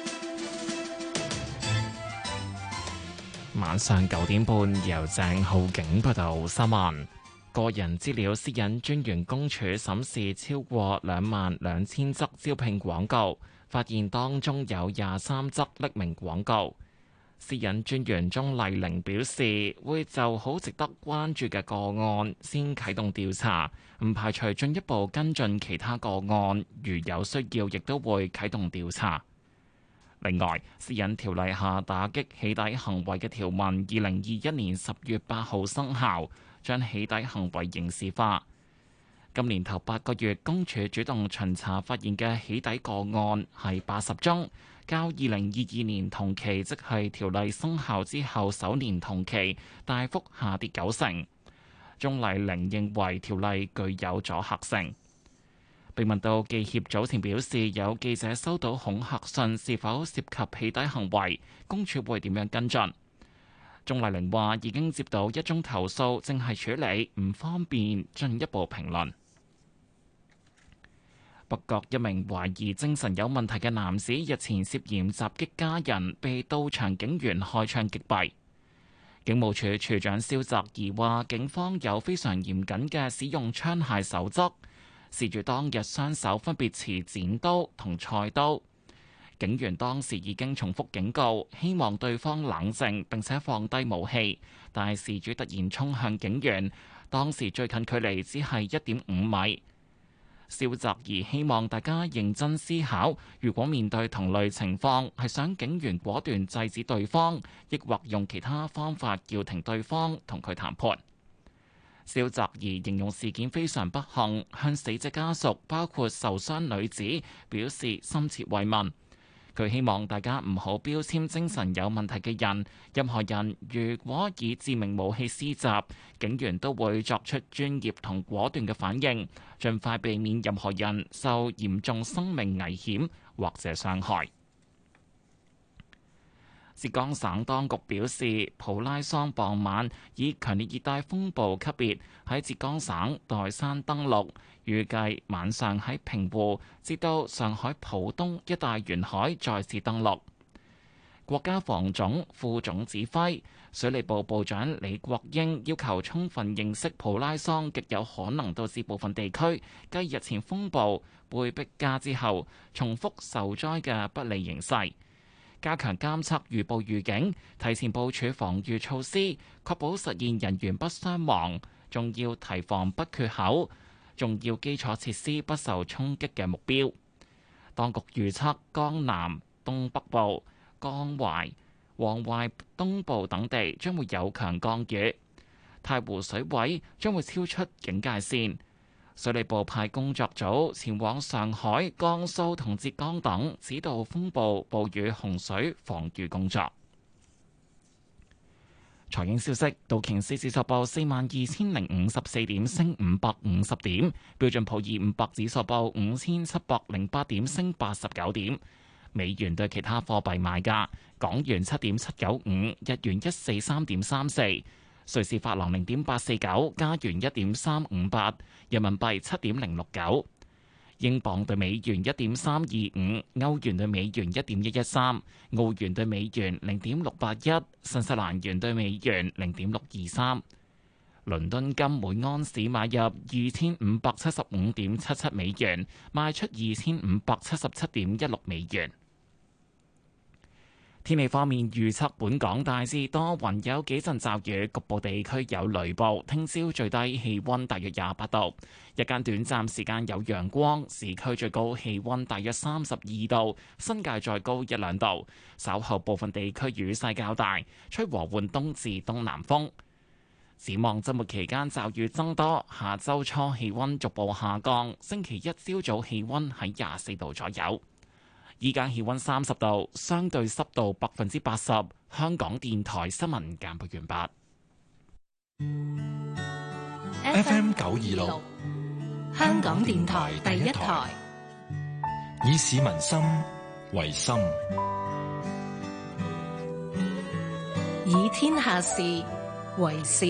晚上九點半由鄭浩景報道新聞。個人資料私隱專員公署審視超過兩萬兩千則招聘廣告，發現當中有廿三則匿名廣告。私隱專員鍾麗玲表示，會就好值得關注嘅個案先啟動調查，唔排除進一步跟進其他個案，如有需要，亦都會啟動調查。另外，私隱條例下打擊起底行為嘅條文，二零二一年十月八號生效，將起底行為刑事化。今年頭八個月，公署主動巡查發現嘅起底個案係八十宗，較二零二二年同期，即係條例生效之後首年同期，大幅下跌九成。鍾麗玲認為條例具有阻嚇性。被問到記協早前表示有記者收到恐嚇信，是否涉及起底行為，公署會點樣跟進？鍾麗玲話已經接到一宗投訴，正係處理，唔方便進一步評論。北角一名懷疑精神有問題嘅男子日前涉嫌襲擊家人，被到場警員開槍擊斃。警務處處長蕭澤頤話，警方有非常嚴謹嘅使用槍械守則。事主當日雙手分別持剪刀同菜刀，警員當時已經重複警告，希望對方冷靜並且放低武器，但係事主突然衝向警員，當時最近距離只係一點五米。蕭澤頤希望大家認真思考，如果面對同類情況，係想警員果斷制止對方，抑或用其他方法叫停對方，同佢談判。蕭澤頤形容事件非常不幸，向死者家屬包括受傷女子表示深切慰問。 佢希望大家唔好標籤精神有問題嘅人，任何人如果以致命武器施襲，警員都會作出專業同果斷嘅反應，盡快避免任何人受嚴重生命危險或者傷害。浙江省當局表示，普拉桑傍晚以強烈熱帶風暴級別喺浙江省岱山登陸，預計晚上喺平湖至到上海浦東一帶沿海再次登陸。國家防總副總指揮、水利部部長李國英要求充分認識普拉桑極有可能導致部分地區繼日前風暴貝碧嘉之後重複受災嘅不利形勢，加強監測預報預警，提前部署防禦措施，確保實現人員不傷亡、仲要提防不缺口、重要基礎設施不受衝擊嘅目標。當局預測江南東北部、江淮、黃淮東部等地將會有強降雨，太湖水位將會超出警戒線。水利部派工作組前往上海、江蘇同浙江等，指導風暴、暴雨、洪水防禦工作。財經消息：道瓊斯指數報四萬二千零五十四點，升五百五十點；標準普爾五百指數報五千七百零八點，升八十九點。美元對其他貨幣賣價：港元七點七九五，日元一四三點三四。瑞士法郎零點八四九，加元一點三五八，人民幣七點零六九，英鎊對美元一點三二五，歐元對美元一點一一三，澳元對美元零點六八一，新西蘭元對美元零點六二三。倫敦金每安士買入二千五百七十五點七七美元，賣出二千五百七十七點一六美元。天氣方面預測，本港大致多雲，有幾陣驟雨，局部地區有雷暴。聽朝最低氣溫大約廿八度，日間短暫時間有陽光，市區最高氣溫大約三十二度，新界再高一兩度。稍後部分地區雨勢較大，吹和緩東至東南風。展望週末期間驟雨增多，下週初氣溫逐步下降，星期一朝早氣溫喺廿四度左右。依家氣溫三十度，相對濕度百分之八十。香港電台新聞簡報完畢。F M 九二六， 香港電台第一台， 以市民心為心， 以天下事為事。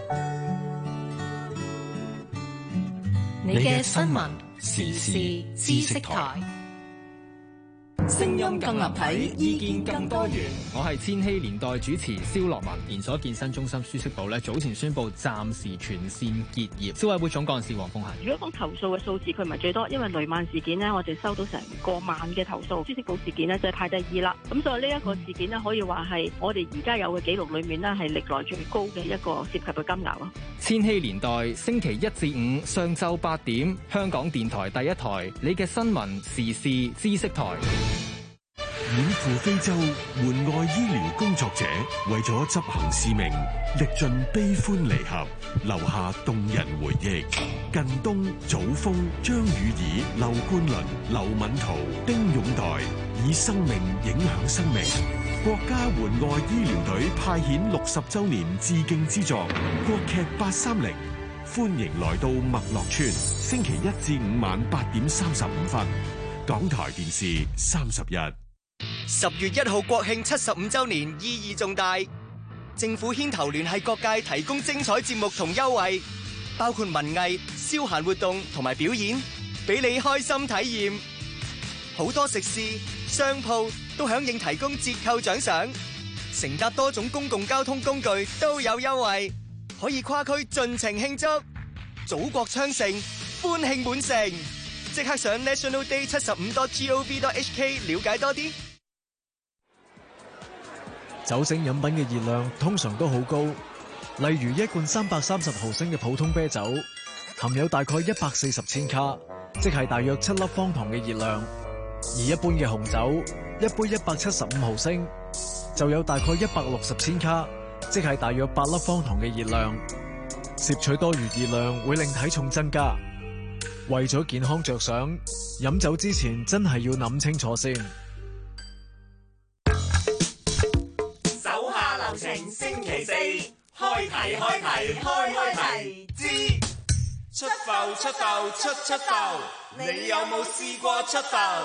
你嘅新聞時事知識台。 聲音更立體，意見更多元。我係千禧年代主持蕭樂文。連鎖健身中心舒適部咧早前宣布暫時全線結業。消委會總幹事黃鳳嫻： 如果講投訴嘅數字，佢唔係最多，因為雷曼事件呢，我哋收到成過萬嘅投訴。舒適部事件呢，就係排第二啦。咁所以呢一個事件呢，可以話係我哋而家有嘅記錄裏面呢，係歷來最高嘅一個涉及嘅金額咯。 千禧年代星期一至五上晝八點，香港電台第一台，你嘅新聞時事知識台。 遠赴非洲援外醫療工作者為咗執行使命，歷盡悲歡離合，留下動人回憶。近東、祖峰、張宇儀、劉冠麟、劉敏圖、丁勇代，以生命影響生命。國家援外醫療隊派遣六十周年致敬之作國劇八三零，歡迎來到麥樂村。星期一至五晚八點三十五分，港台電視三十一。 十月一號國慶七十五周年意義重大，政府牽頭聯繫各界提供精彩節目同優惠，包括文藝、消閒活動同埋表演，俾你開心體驗。好多食肆、商鋪都響應提供折扣獎賞，乘搭多種公共交通工具都有優惠，可以跨區盡情慶祝。祖國昌盛，歡慶滿城，即刻上 national day 七十五 dot gov dot hk 了解多啲。 酒精飲品嘅熱量通常都好高，例如一罐三百三十毫升嘅普通啤酒，含有大概一百四十千卡，即係大約七粒方糖嘅熱量；而一般嘅紅酒，一杯一百七十五毫升，就有大概一百六十千卡，即係大約八粒方糖嘅熱量。攝取多餘熱量會令體重增加，為咗健康着想，飲酒之前真係要諗清楚先。 開題開題開開題，知出埠出埠出出埠，你有冇試過出埠？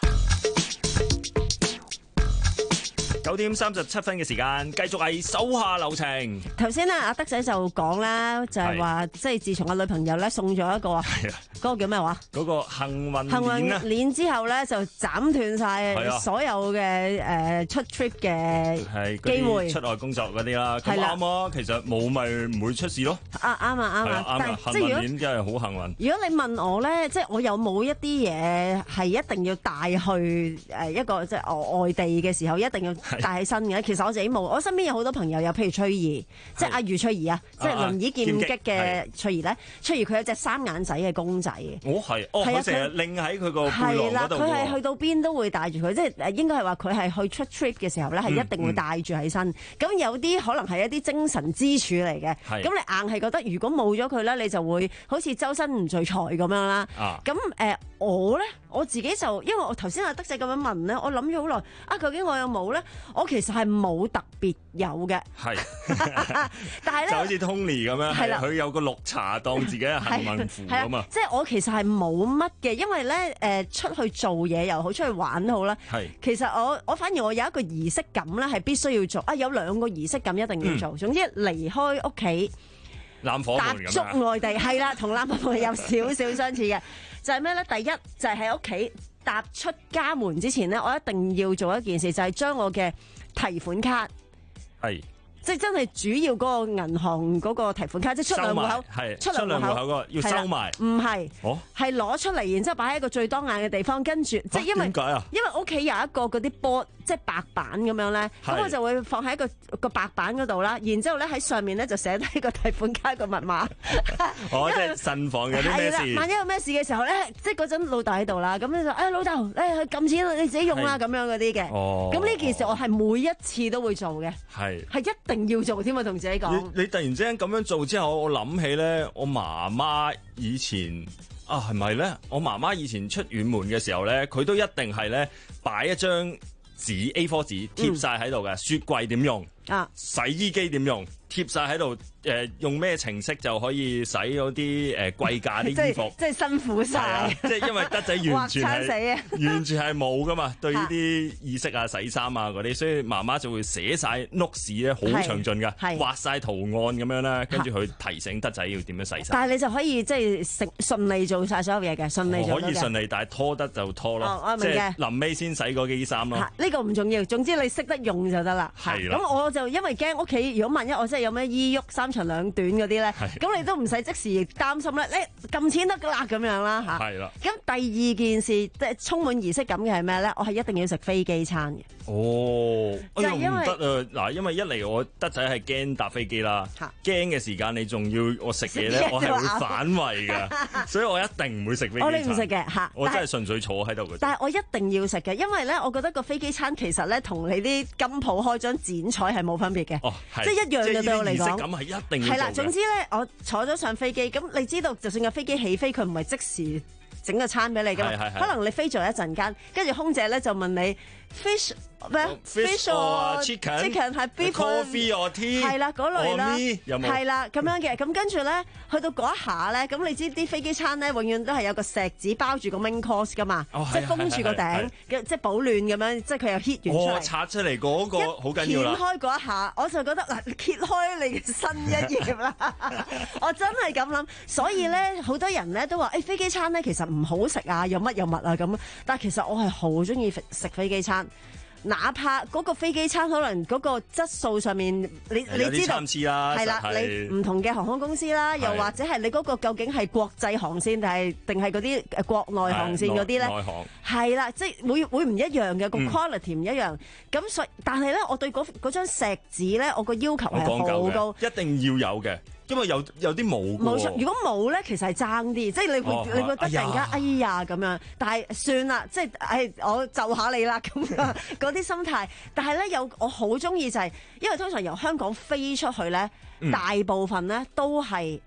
九點三十七分嘅時間，繼續係手下留情。 頭先咧，阿德仔就講啦，就係話，即係自從阿女朋友咧送咗一個，嗰個叫咩話？ 嗰個幸運幸運鏈啊！ 鏈之後咧，就斬斷晒所有嘅誒出 trip 嘅係機會， 出外工作嗰啲啦。咁係啦啱啊，其實冇咪唔會出事咯。 啊啱啊啱係啊！但啱啊！幸係即係如果運鏈真係好幸運。 如果你問我咧，即係我有冇一啲嘢係一定要帶去誒一個即係外地嘅時候一定要帶起身嘅？其實我自己冇，我身邊有好多朋友有，譬如翠兒，即係阿余翠兒啊，即係輪椅劍擊嘅翠兒咧。翠兒佢有隻三眼仔嘅公仔嘅。 我係，哦， 係啊佢成日拎喺佢個背囊係啦， 嗰度佢係去喎。 到邊都會帶住佢，即係誒應該係話佢係去出 trip 嘅時候咧，係一定會帶住喺身。咁有啲可能係一啲精神支柱嚟嘅。 係咁你硬係覺得如果冇咗佢咧，你就會好似周身唔聚財咁樣啦。 啊咁誒我咧我自己就因為我頭先阿德仔咁樣問咧，我諗咗好耐啊，究竟我有冇咧？我其實係冇特別有嘅。 係， 但係咧就好似 Tony 咁樣， 係啦係佢有個綠茶當自己係幸運符係啊嘛。 即係我其實係冇乜嘅，因為咧誒出去做嘢又好，出去玩好啦。 係其實我我反而我有一個儀式感咧，係必須要做啊！有兩個儀式感一定要做。 嗯總之離開屋企攬火踏足門咁啊！ 外地，係啦，同攬火門有少少相似嘅，就係咩咧？第一就係喺屋企踏出家門之前咧，我一定要做一件事，就係將我嘅提款卡。 係。 即係真係主要嗰個銀行嗰個提款卡，即係出糧戶口， 係出糧出糧戶口嗰個要收埋係啦唔係， 哦係攞出嚟，然之後擺喺一個最當眼嘅地方，跟住即係因為點解啊？ 因為屋企有一個嗰啲波，即係白板咁樣咧，咁係我就會放喺一個個白板嗰度啦，然之後咧喺上面咧就寫低個提款卡個密碼。 哦，即係慎防有啲咩係啦， 事。 萬一有咩事嘅時候咧，即係嗰陣老豆喺度啦，咁你就誒老豆，誒去撳錢你自己用啦，咁樣嗰啲嘅。 哦咁呢件事我係每一次都會做嘅， 係。 係一定要做添啊，同自己講。 你你突然之間咁樣做之後，我諗起咧，我媽媽以前啊，係咪咧？我媽媽以前出遠門嘅時候咧，佢都一定係咧擺一張紙 A 四 紙貼晒喺度嘅。雪櫃點用啊？ 洗衣機點用？貼晒喺度，誒用咩程式就可以洗嗰啲誒貴價啲衣服？ 即係辛苦係啊晒， 即係因為德仔完全劃親死係啊完全係冇噶嘛，對呢啲意識啊、洗衫啊嗰啲，所以媽媽就會寫晒 notes 咧，好詳盡噶， 係畫晒圖案咁樣啦，跟住佢提醒德仔要點樣洗衫。 但係你就可以即係順順利做晒所有嘢嘅，順利做到嘅。 可以順利，但係拖得就拖咯， 哦我明嘅即係臨尾先洗嗰幾衫咯。 嚇呢個唔重要，總之你識得用就得啦。 係啦咁我就因為驚屋企，如果萬一我真係有咩衣鬱三長兩短嗰啲咧，咁你都唔使即時擔心咧，你撳錢得噶啦咁樣啦嚇。 係啦。 咁第二件事即係充滿儀式感嘅係咩咧？我係一定要食飛機餐嘅。 哦，哎呀就係因為唔得啊！嗱，因為一嚟我德仔係驚搭飛機啦，驚嘅時間你仲要我食嘢咧，我係會反胃㗎，所以我一定唔會食飛機餐。 我哋唔食嘅嚇我真但係係純粹坐喺度嘅。 但係我一定要食嘅，因為咧，我覺得個飛機餐其實咧，同你啲金鋪開張剪彩係冇分別嘅， 哦係即係一樣嘅對我嚟即係呢啲儀式講。 感係一定要係啦， 做嘅總之咧，我坐咗上飛機，咁你知道，就算個飛機起飛，佢唔係即時整個餐俾你㗎嘛， 係係係可能你飛咗一陣間，跟住空姐咧就問你 fish 咩 fish or chicken？ chicken 係 beef coffee or tea？ 係啦嗰類啦 or me？有冇係啦咁樣嘅，咁跟住咧去到嗰一下咧，咁你知啲飛機餐咧永遠都係有個錫紙包住個 main course 㗎嘛， 哦係即係封住個係係頂係嘅，即係保暖咁樣，即係佢又 heat 完出哦， 嚟。 拆出嚟嗰個好緊要啦。 掀開嗰一下，我就覺得嗱，揭開你嘅新一頁啦。我真係咁諗，所以咧，好多人咧都話：誒、飛機餐咧其實唔好食啊，有乜有乜啊咁。但係其實我係好中意食食飛機餐。哪怕嗰個飛機餐可能嗰個質素上面，你有啲你知道參差啦係啦， 實係你唔同嘅航空公司啦，又係或者係你嗰個究竟係國際航線定係定係嗰啲誒國內航線嗰啲咧？ 內航係啦，即係會會唔一樣嘅，個嗯 quality 唔一樣。咁所以，但係咧，我對嗰嗰張錫紙咧，我個要求好係講究好高。 嘅，一定要有嘅，因為有有啲冇㗎喎冇錯，如果冇咧，其實係爭啲，即係你會、 哦你覺得突然間哎哎呀咁樣，但係算啦，即係誒我就下你啦咁樣嗰啲心態。但係咧有我好中意就係、因為通常由香港飛出去咧， 嗯大部分咧都係我諗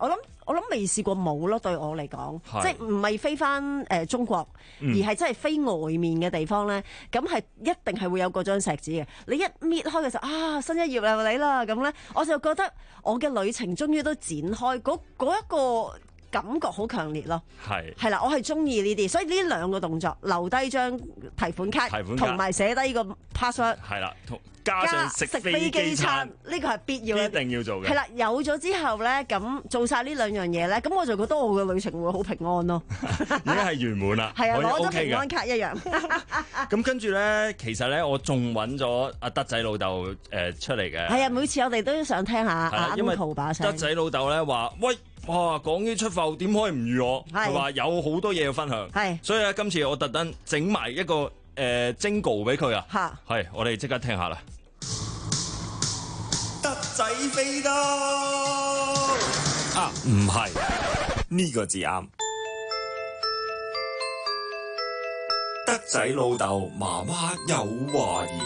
我諗未試過冇咯，對我嚟講， 係即係唔係飛翻誒中國， 嗯而係真係飛外面嘅地方咧，咁係一定係會有嗰張錫紙嘅。你一搣開嘅時候，啊，新一頁又嚟啦，咁咧我就覺得我嘅旅程終於都展開，嗰嗰一個感覺好強烈咯。 係係啦，我係中意呢啲，所以呢兩個動作，留低張提款卡， 提款卡同埋寫低個 password。 係啦，同加上食飛機餐， 呢個係必要嘅， 一定要做嘅。 係啦，有咗之後咧，咁做晒呢兩樣嘢咧，咁我就覺得我嘅旅程會好平安咯。 已經係圓滿啦， 係啊， 可以攞咗 OK 平安嘅。 卡一樣。 咁跟住咧，其實咧，我仲揾咗阿德仔老豆誒出嚟嘅。 係啊，每次我哋都想聽下阿因為 Uncle 把聲。 德仔老豆咧話：喂，哇，講呢出埠點可以唔預我？ 係佢話有好多嘢要分享。 係， 所以咧，今次我特登整埋一個誒 jingle 俾佢啊。 嚇， 係，我哋即刻聽下啦。 德仔飛到啊，唔係呢個字啱。 德仔老豆媽媽有話言。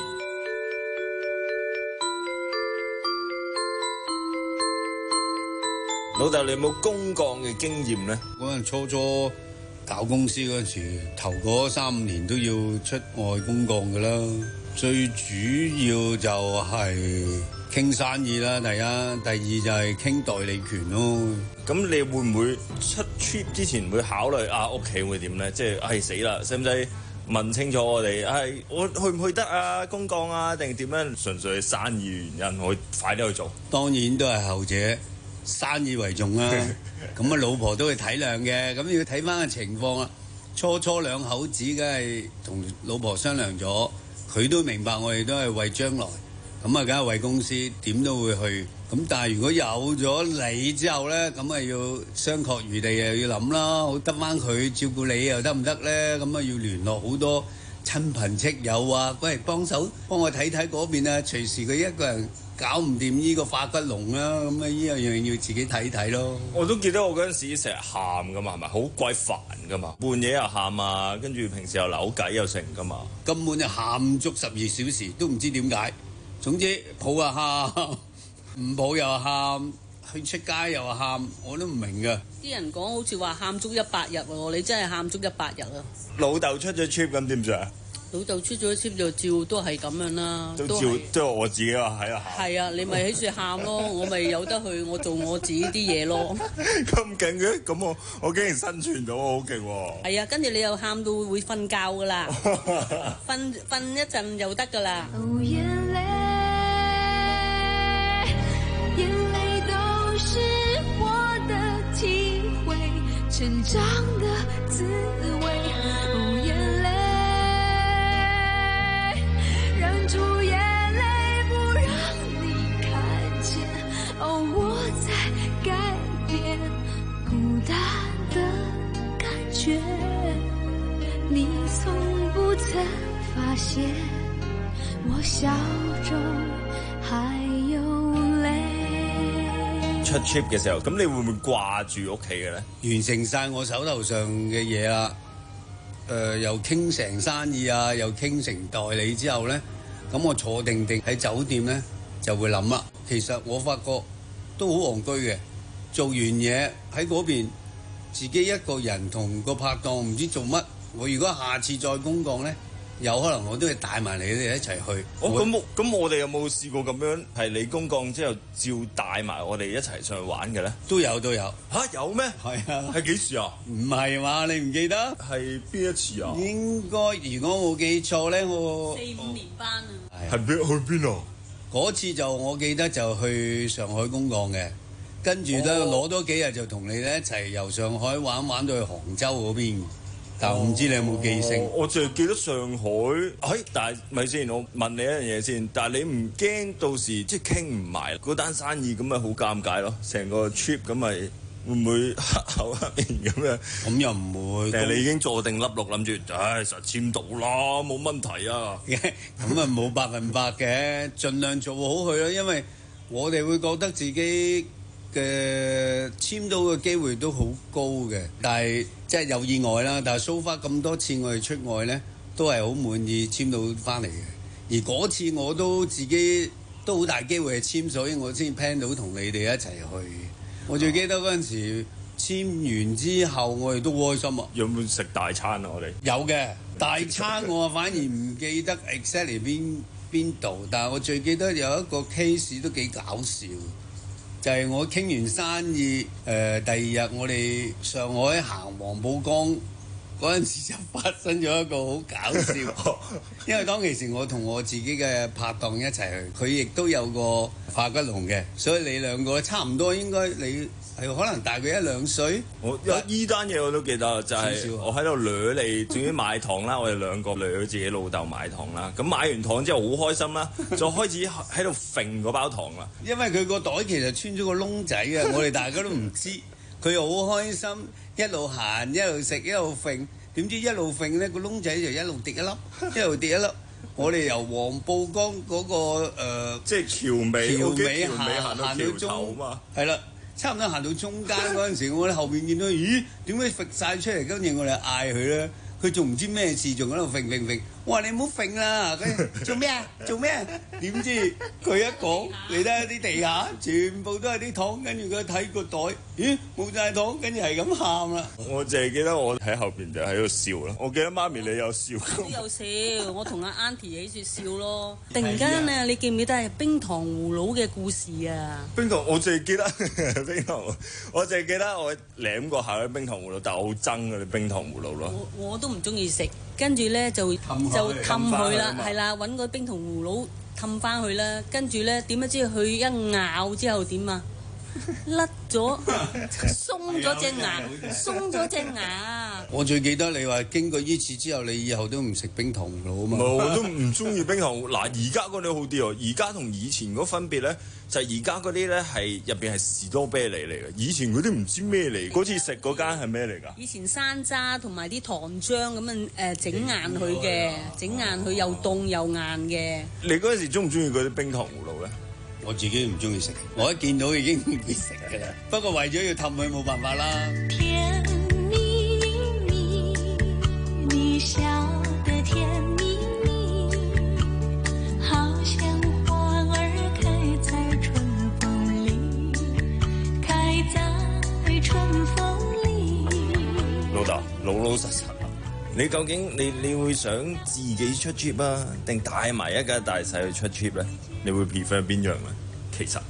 老豆，你有冇公幹嘅經驗咧？ 嗰陣初初搞公司嗰陣時，頭嗰三五年都要出外公幹噶啦。最主要就係傾生意啦，第一，第二就係傾代理權咯。 咁你會唔會出 trip 之前會考慮啊屋企會點咧？即係唉死啦，使唔使問清楚我哋？唉，我去唔去得啊？公幹啊，定點樣？純粹係生意原因，我快啲去做。 當然都係後者，生意為重啦。咁啊，老婆都會體諒嘅，咁要睇翻個情況啦。初初兩口子梗係同老婆商量咗，佢都明白我哋都係為將來。咁啊，梗係為公司，點都會去。咁但係如果有咗你之後咧，咁啊要商榷餘地又要諗啦。好得翻佢照顧你又得唔得咧？咁啊要聯絡好多親朋戚友啊，喂，幫手幫我睇睇嗰邊啊。隨時佢一個人搞唔掂呢個化骨龍啦，咁啊呢樣樣要自己睇睇咯。 我都記得我嗰陣時成日喊噶嘛，係咪好鬼煩噶嘛？半夜又喊啊，跟住平時又扭計又成噶嘛。 根本就喊足十二小時，都唔知點解。總之抱又喊，唔抱又喊，去出街又喊，我都唔明㗎。 啲人講好似話喊足一百日喎，你真係喊足一百日啊！ 老豆出咗 trip 咁點算啊？ 老豆出咗 trip 就照都係咁樣啦， 都照即係我自己話喺度喊。 係啊，你咪喺處喊咯，我咪有得去，我做我自己啲嘢咯。 咁勁嘅，咁我我竟然生存到，我好勁喎！ 係啊，跟住你又喊到會瞓覺噶啦，瞓瞓一陣又得噶啦。 哦，眼淚，眼淚都是我的體會，成長的滋味。哦，眼淚，忍住眼淚不讓你看見。哦，我在改變孤單的感覺，你從不曾發現我笑中還有淚。 出 trip 嘅時候，咁你會唔會掛住屋企嘅咧？ 完成晒我手頭上嘅嘢啦，誒、呃、又傾成生意啊，又傾成代理之後咧，咁我坐定定喺酒店咧就會諗啦。其實我發覺都好戇居嘅，做完嘢喺嗰邊自己一個人同個拍檔唔知做乜。我如果下次再公幹咧，有可能我都係帶埋你哋一齊去。 哦，咁咁我哋有冇試過咁樣係你公幹之後照帶埋我哋一齊上去玩嘅咧？ 都有都有嚇有咩？ 係啊， 係幾時啊？ 唔係嘛？你唔記得係邊一次啊？ 應該如果我冇記錯咧，我四五年班啊。 係邊去邊啊？ 嗰次就我記得就去上海公幹嘅，跟住咧攞多幾日就同你咧一齊由上海玩玩到去杭州嗰邊。但我唔知你有冇記性？ 哦、我淨係記得上海。哎，但係咪先？我問你一樣嘢先。但係你唔驚到時即係傾唔埋嗰單生意咁咪好尷尬咯？成個 trip 咁咪會唔會黑口黑面咁樣？ 咁又唔會。 誒，你已經坐定粒六，諗住唉實簽到啦，冇問題啊。 咁啊冇百分百嘅，盡量做好佢咯。因為我哋會覺得自己嘅簽到嘅機會都好高嘅，但係即係有意外啦。但係 so far 咁多次我哋出外咧，都係好滿意簽到翻嚟嘅。而嗰次我都自己都好大機會係簽，所以我先 plan 到同你哋一齊去。 我最記得嗰陣時簽完之後，我哋都好開心啊！ 有冇食大餐啊？我哋有嘅大餐，我反而唔記得 exactly 邊邊度，但係我最記得有一個 case 都幾搞笑，就係、是、我傾完生意，誒、呃、第二日我哋上海行黃浦江嗰陣時就發生咗一個好搞笑，因為當其時我同我自己嘅拍檔一齊去，佢亦都有個化骨龍嘅，所以你兩個差唔多應該你。係可能大佢一兩歲。 我有依單嘢我都記得，就係、是、我喺度掠你，仲要買糖啦。我哋兩個掠咗自己老豆買糖啦。咁買完糖之後好開心啦，就開始喺度揈嗰包糖啦。 因為佢個袋其實穿咗個窿仔啊，我哋大家都唔知。佢又好開心，一路行一路食一路揈。點知一路揈咧個窿仔就一路跌一粒，一路跌一粒。我哋由黃浦江嗰、那個、呃、 即係橋尾， 橋尾行行到橋頭嘛。 係啦。差唔多行到中間嗰陣時，我喺後邊見到，咦？點解揈晒出嚟？跟住我哋嗌佢咧，佢仲唔知咩事，仲喺度揈揈揈。我話你唔好揈啦，佢做咩啊？做咩啊？點知佢一講，你睇下啲地下全部都係啲糖，跟住佢睇個袋，咦？冇晒糖，跟住係咁喊啦。 我淨係記得我喺後邊就喺度笑啦。我記得媽咪你有笑， 我都有笑，我同阿 Auntie 喺度笑咯。突然間啊，你記唔記得係冰糖葫蘆嘅故事啊？ 冰糖我淨係記得冰糖，我淨係記得我舐過下啲冰糖葫蘆，但係我好憎嗰啲冰糖葫蘆咯。 我我都唔中意食。跟住咧就就氹佢啦，係啦，揾個冰糖葫蘆氹翻佢啦。跟住咧點樣知佢一咬之後點啊？甩咗，鬆咗隻牙，鬆咗隻牙。 我最記得你話經過呢次之後，你以後都唔食冰糖葫蘆啊嘛。 我都唔中意冰糖葫蘆。嗱，而家嗰啲好啲喎，而家同以前嗰分別咧，就係而家嗰啲咧係入邊係士多啤梨嚟嘅，以前嗰啲唔知咩嚟。嗰次食嗰間係咩嚟㗎？ 以前山楂同埋啲糖漿咁樣誒整硬佢嘅，整硬佢又凍又硬嘅。 你嗰陣時中唔中意嗰啲冰糖葫蘆咧？ 我自己唔中意食，我一見到已經唔會食㗎啦。不過為咗要氹佢，冇辦法啦。 甜蜜蜜，你笑得甜蜜蜜，好像花兒開在春風裡，開在春風裡。 老豆，老老實實，你究竟你你會想自己出 trip 啊，定帶埋一家大細去出 trip 咧？你會 prefer 邊樣咧？其實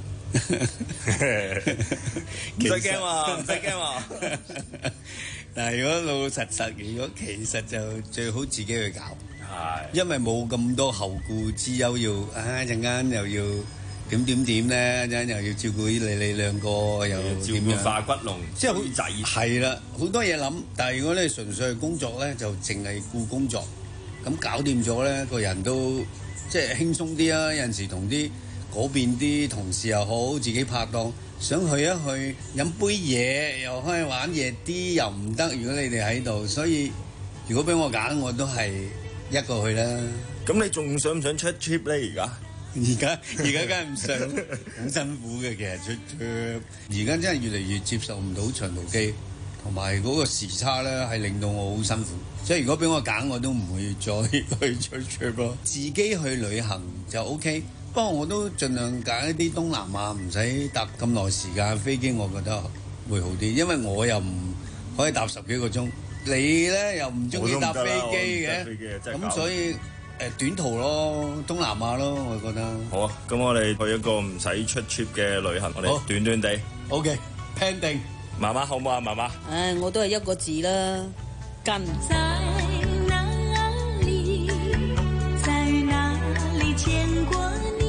唔使驚喎，唔使驚喎。 但係如果老老實實，如果其實就最好自己去搞， 係， 因為冇咁多後顧之憂要，啊一陣間又要點點點咧，一陣又要照顧你你兩個又照顧化骨龍， 即係好仔係啦，好多嘢諗。但係如果你純粹係工作咧，就淨係顧工作，咁搞掂咗咧，個人都即係輕鬆啲啊！有陣時同啲嗰邊啲同事又好，自己拍檔想去一去飲杯嘢，又可以玩夜啲，又唔得。如果你哋喺度，所以如果俾我揀，我都係一個去啦。 咁你仲想唔想出 trip 咧？而家而家而家梗係唔想，好辛苦嘅。其實出 trip 而家真係越嚟越接受唔到長途機，同埋嗰個時差咧，係令到我好辛苦。即係如果俾我揀，我都唔會再去出 trip 咯。自己去旅行就 OK。不過我都盡量揀一啲東南亞，唔使搭咁耐時間飛機，我覺得會好啲。因為我又唔可以搭十幾個鐘，你咧又唔中意搭飛機嘅，咁所以誒、呃、短途咯，東南亞咯，我覺得。 好啊，咁我哋去一個唔使出 trip 嘅旅行，我哋短短地。 OK，plan 定。 媽媽好唔好啊？媽媽。 唉，我都係一個字啦，跟。 在哪裡，在哪裡見過你？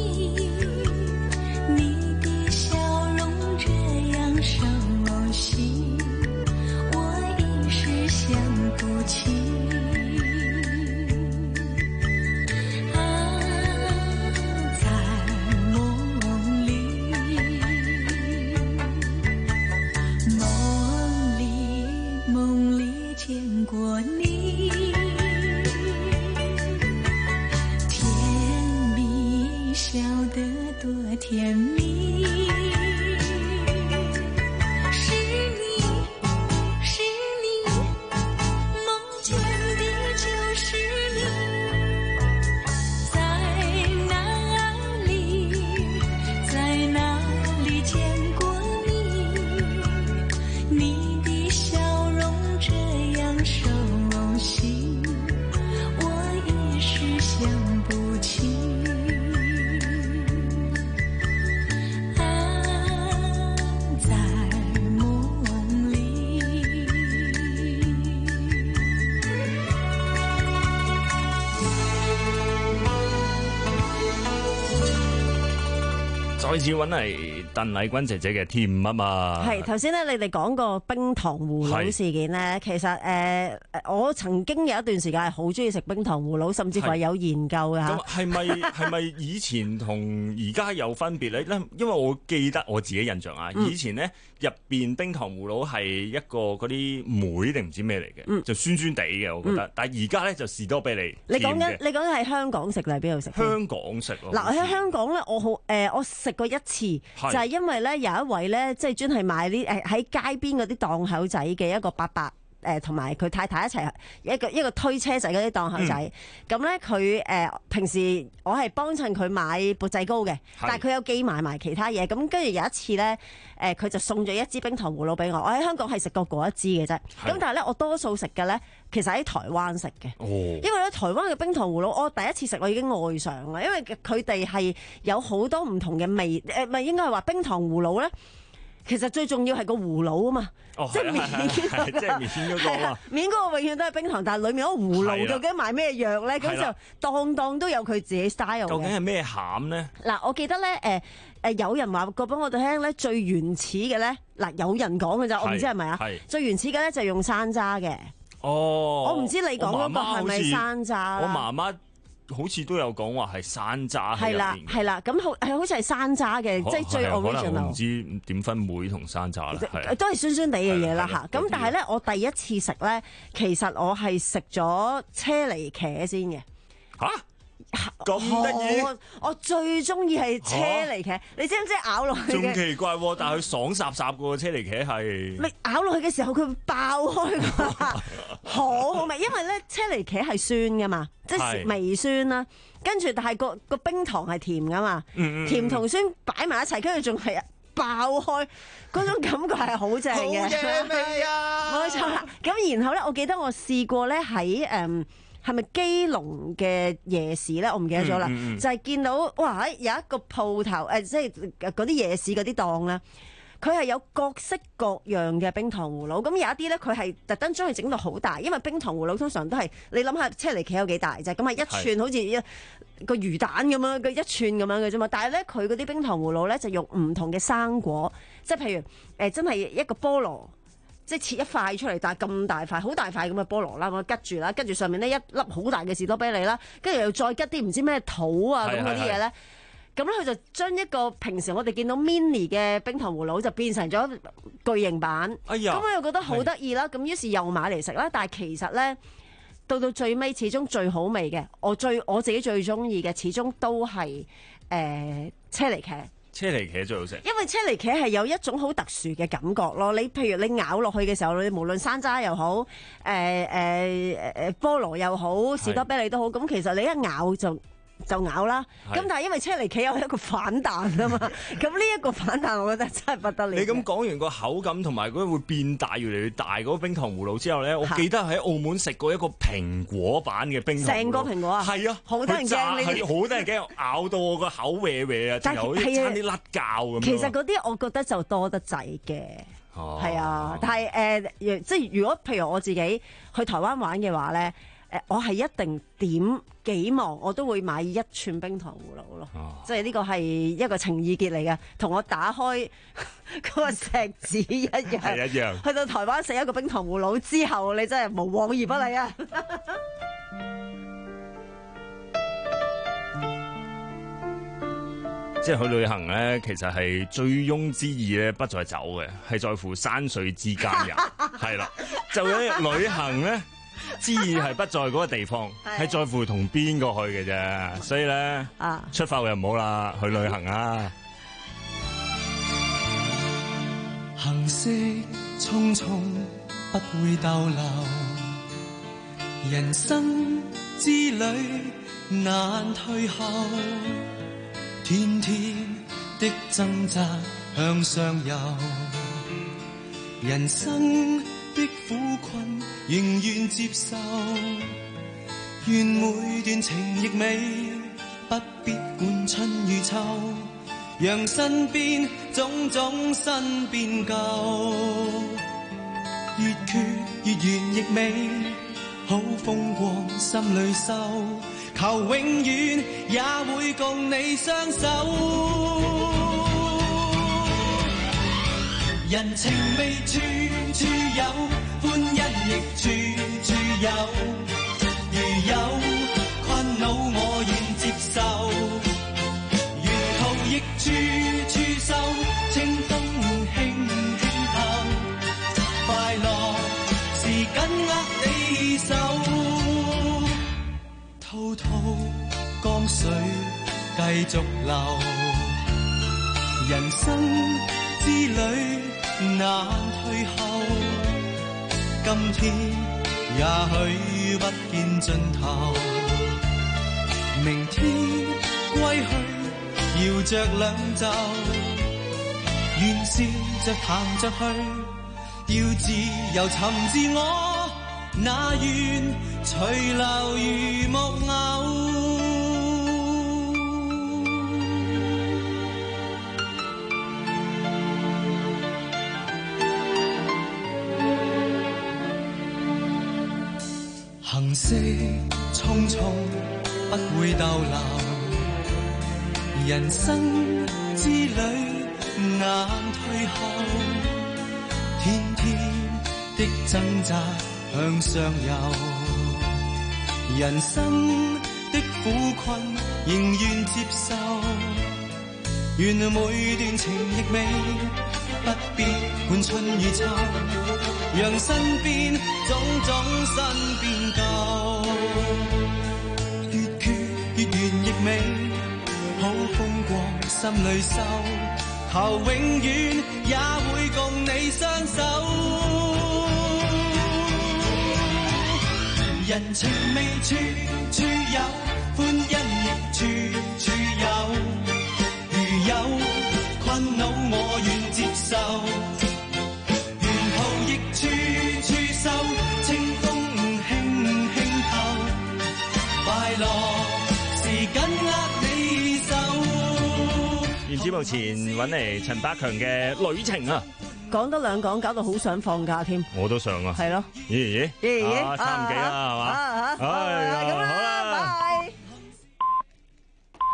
你的笑容這樣熟悉，我一時想不起。啊，在夢裡，夢裡，夢裡見過你，甜蜜，笑得多甜蜜。 次揾嚟鄧麗君姐姐嘅甜啊嘛。 係頭先咧，你哋講個冰糖葫蘆事件咧，其實誒、呃，我曾經有一段時間係好中意食冰糖葫蘆，甚至乎係有研究嘅嚇。 咁係咪係咪以前同而家有分別咧？咧，因為我記得我自己印象啊， 嗯、 以前咧入邊冰糖葫蘆係一個嗰啲梅定唔知咩嚟嘅， 嗯、 就酸酸地嘅，我覺得。嗯、但係而家咧就士多啤梨。 你講緊你講緊係香港食定係邊度食？ 香港食咯。 嗱喺香港咧，我好誒、呃，我食過一次，就係因為咧有一位咧，即係專係賣啲誒喺街邊嗰啲檔口仔嘅一個伯伯。誒同埋佢太太一齊一個一個推車仔嗰啲檔口仔，咁咧佢誒平時我係幫襯佢買缽仔糕嘅，但係佢有寄埋埋其他嘢，咁跟住有一次咧，誒、呃、佢就送咗一支冰糖葫蘆俾我，我喺香港係食過嗰一支嘅啫，咁但係咧我多數食嘅咧，其實喺台灣食嘅，哦、因為咧台灣嘅冰糖葫蘆，我第一次食我已經愛上啦，因為佢哋係有好多唔同嘅味，誒唔係應該係話冰糖葫蘆咧。其實最重要係個葫蘆啊嘛， 哦、 即係面， 即係面嗰個啊， 面嗰個永遠都係冰糖，但係裡面嗰個葫蘆究竟買咩藥咧？咁就檔檔都有佢自己 style 嘅。 究竟係咩餡咧？ 嗱，我記得咧，誒、呃、誒有人話過俾我哋聽咧，最原始嘅咧，嗱有人講嘅咋，我唔知係咪啊？最原始嘅咧就用山楂嘅。哦，我唔知你講嗰個係咪山楂？ 我媽媽。好似都有講話係山楂喺入邊，係啦係啦，咁好係好似係山楂嘅，即係最 original。 我唔知點分梅同山楂啦， 都係酸酸地嘅嘢啦嚇。咁但係咧，我第一次食咧，其實我係食咗車厘茄先嘅。嚇！咁得意！我我最中意係車厘茄，啊、你知唔知咬落去？ 仲奇怪喎，但係佢爽霎霎個車厘茄係。 你咬落去嘅時候，佢會爆開㗎，好好味。因為咧，車厘茄係酸㗎嘛，即係微酸啦。跟住，但係個個冰糖係甜㗎嘛，嗯嗯甜同酸擺埋一齊，跟住仲係爆開，嗰種感覺係好正嘅。好嘢味啊！冇錯啦。咁然後咧，我記得我試過咧喺誒。係咪基隆嘅夜市咧？我唔記得咗啦。嗯嗯、就係見到哇，有一個鋪頭誒，即係嗰啲夜市嗰啲檔咧，佢係有各式各樣嘅冰糖葫蘆。咁有一啲咧，佢係特登將佢整到好大，因為冰糖葫蘆通常都係你諗下車厘茄有幾大啫？咁係一寸是好似一個魚蛋咁樣，個一寸咁樣嘅啫嘛。但係咧，佢嗰啲冰糖葫蘆咧就用唔同嘅生果，即係譬如誒、呃，真係一個菠蘿。即係切一塊出嚟，但係咁大塊，好大塊咁嘅菠蘿啦，我拮住啦，跟住上面呢一粒好大嘅士多啤梨啦，跟住又再拮啲唔知咩桃啊咁嗰啲嘢咧，咁咧佢就將一個平時我哋見到 mini 嘅冰糖葫蘆就變成咗巨型版，咁、哎、呀我又覺得好得意啦，咁於是又買嚟食啦。但係其實咧，到到最尾始終最好味嘅，我最我自己最中意嘅，始終都係誒、呃、車厘茄。 車厘茄最好食， 因為車厘茄係有一種好特殊嘅感覺咯。你譬如你咬落去嘅時候，你無論山楂又好，誒誒誒菠蘿又好，士多啤梨都好，咁其實你一咬就就咬啦。咁是但係因為車厘茄有一個反彈啊嘛，咁呢一個反彈我覺得真係不得了。 你咁講完個口感同埋嗰會變大越嚟越大嗰個冰糖葫蘆之後咧，我記得喺澳門食過一個蘋果版嘅冰糖葫蘆，成個蘋果啊，係啊，好得人驚，係好得人驚，咬到我個口歪歪啊，仲有差啲甩膠咁。 其實嗰啲我覺得就多得滯嘅，係、哦、啊，但係誒、呃，即係如果譬如我自己去台灣玩嘅話咧。我係一定點幾忙，我都會買一串冰糖葫蘆咯，哦、即係呢個係一個情意結嚟嘅，同我打開嗰個錫紙一樣。係一樣。去到台灣食一個冰糖葫蘆之後，你真係無往而不利啊！ 即係去旅行咧，其實係醉翁之意咧，不在酒嘅，係在乎山水之間人。係啦，就喺旅行咧。之意係不在嗰個地方，係在乎同邊個去嘅啫。所以咧，啊、出發又唔好啦，去旅行啊！ 行色匆匆，不會逗留。人生之旅難退後，天天的掙扎向上游。人生的苦困仍願接受，願每段情亦美，不必管春與秋，讓身邊種種新變舊，越缺越圓亦美，好風光心裏收，求永遠也會共你相守。 人情味處處有，歡欣亦處處有。如有困惱，我願接受。沿途亦處處收，清風輕輕透。快樂是緊握你手，滔滔江水繼續流。人生之旅難退後，今天也許不見盡頭，明天歸去搖着兩袖，願笑着談着去，要自由尋自我，那願隨流如木偶。行色匆匆不會逗留，人生之旅難退後，天天的掙扎向上游，人生的苦困仍願接受，願每段情亦美，不必管春與秋，讓身邊種種新變舊，越缺越圓亦美，好風光心裏收，求永遠也會共你相守。人情味處處有，歡欣亦處處有，如有困惱我願接受。亦處處收，清風輕輕透，快樂是緊握你手。 完節目前揾嚟陳百強嘅旅程啊！ 講多兩講，搞到好想放假添。 我都想啊。 係咯。 咦咦咦咦， 啊，差唔幾啦，係嘛？ 啊啊， 哎呀，好啦。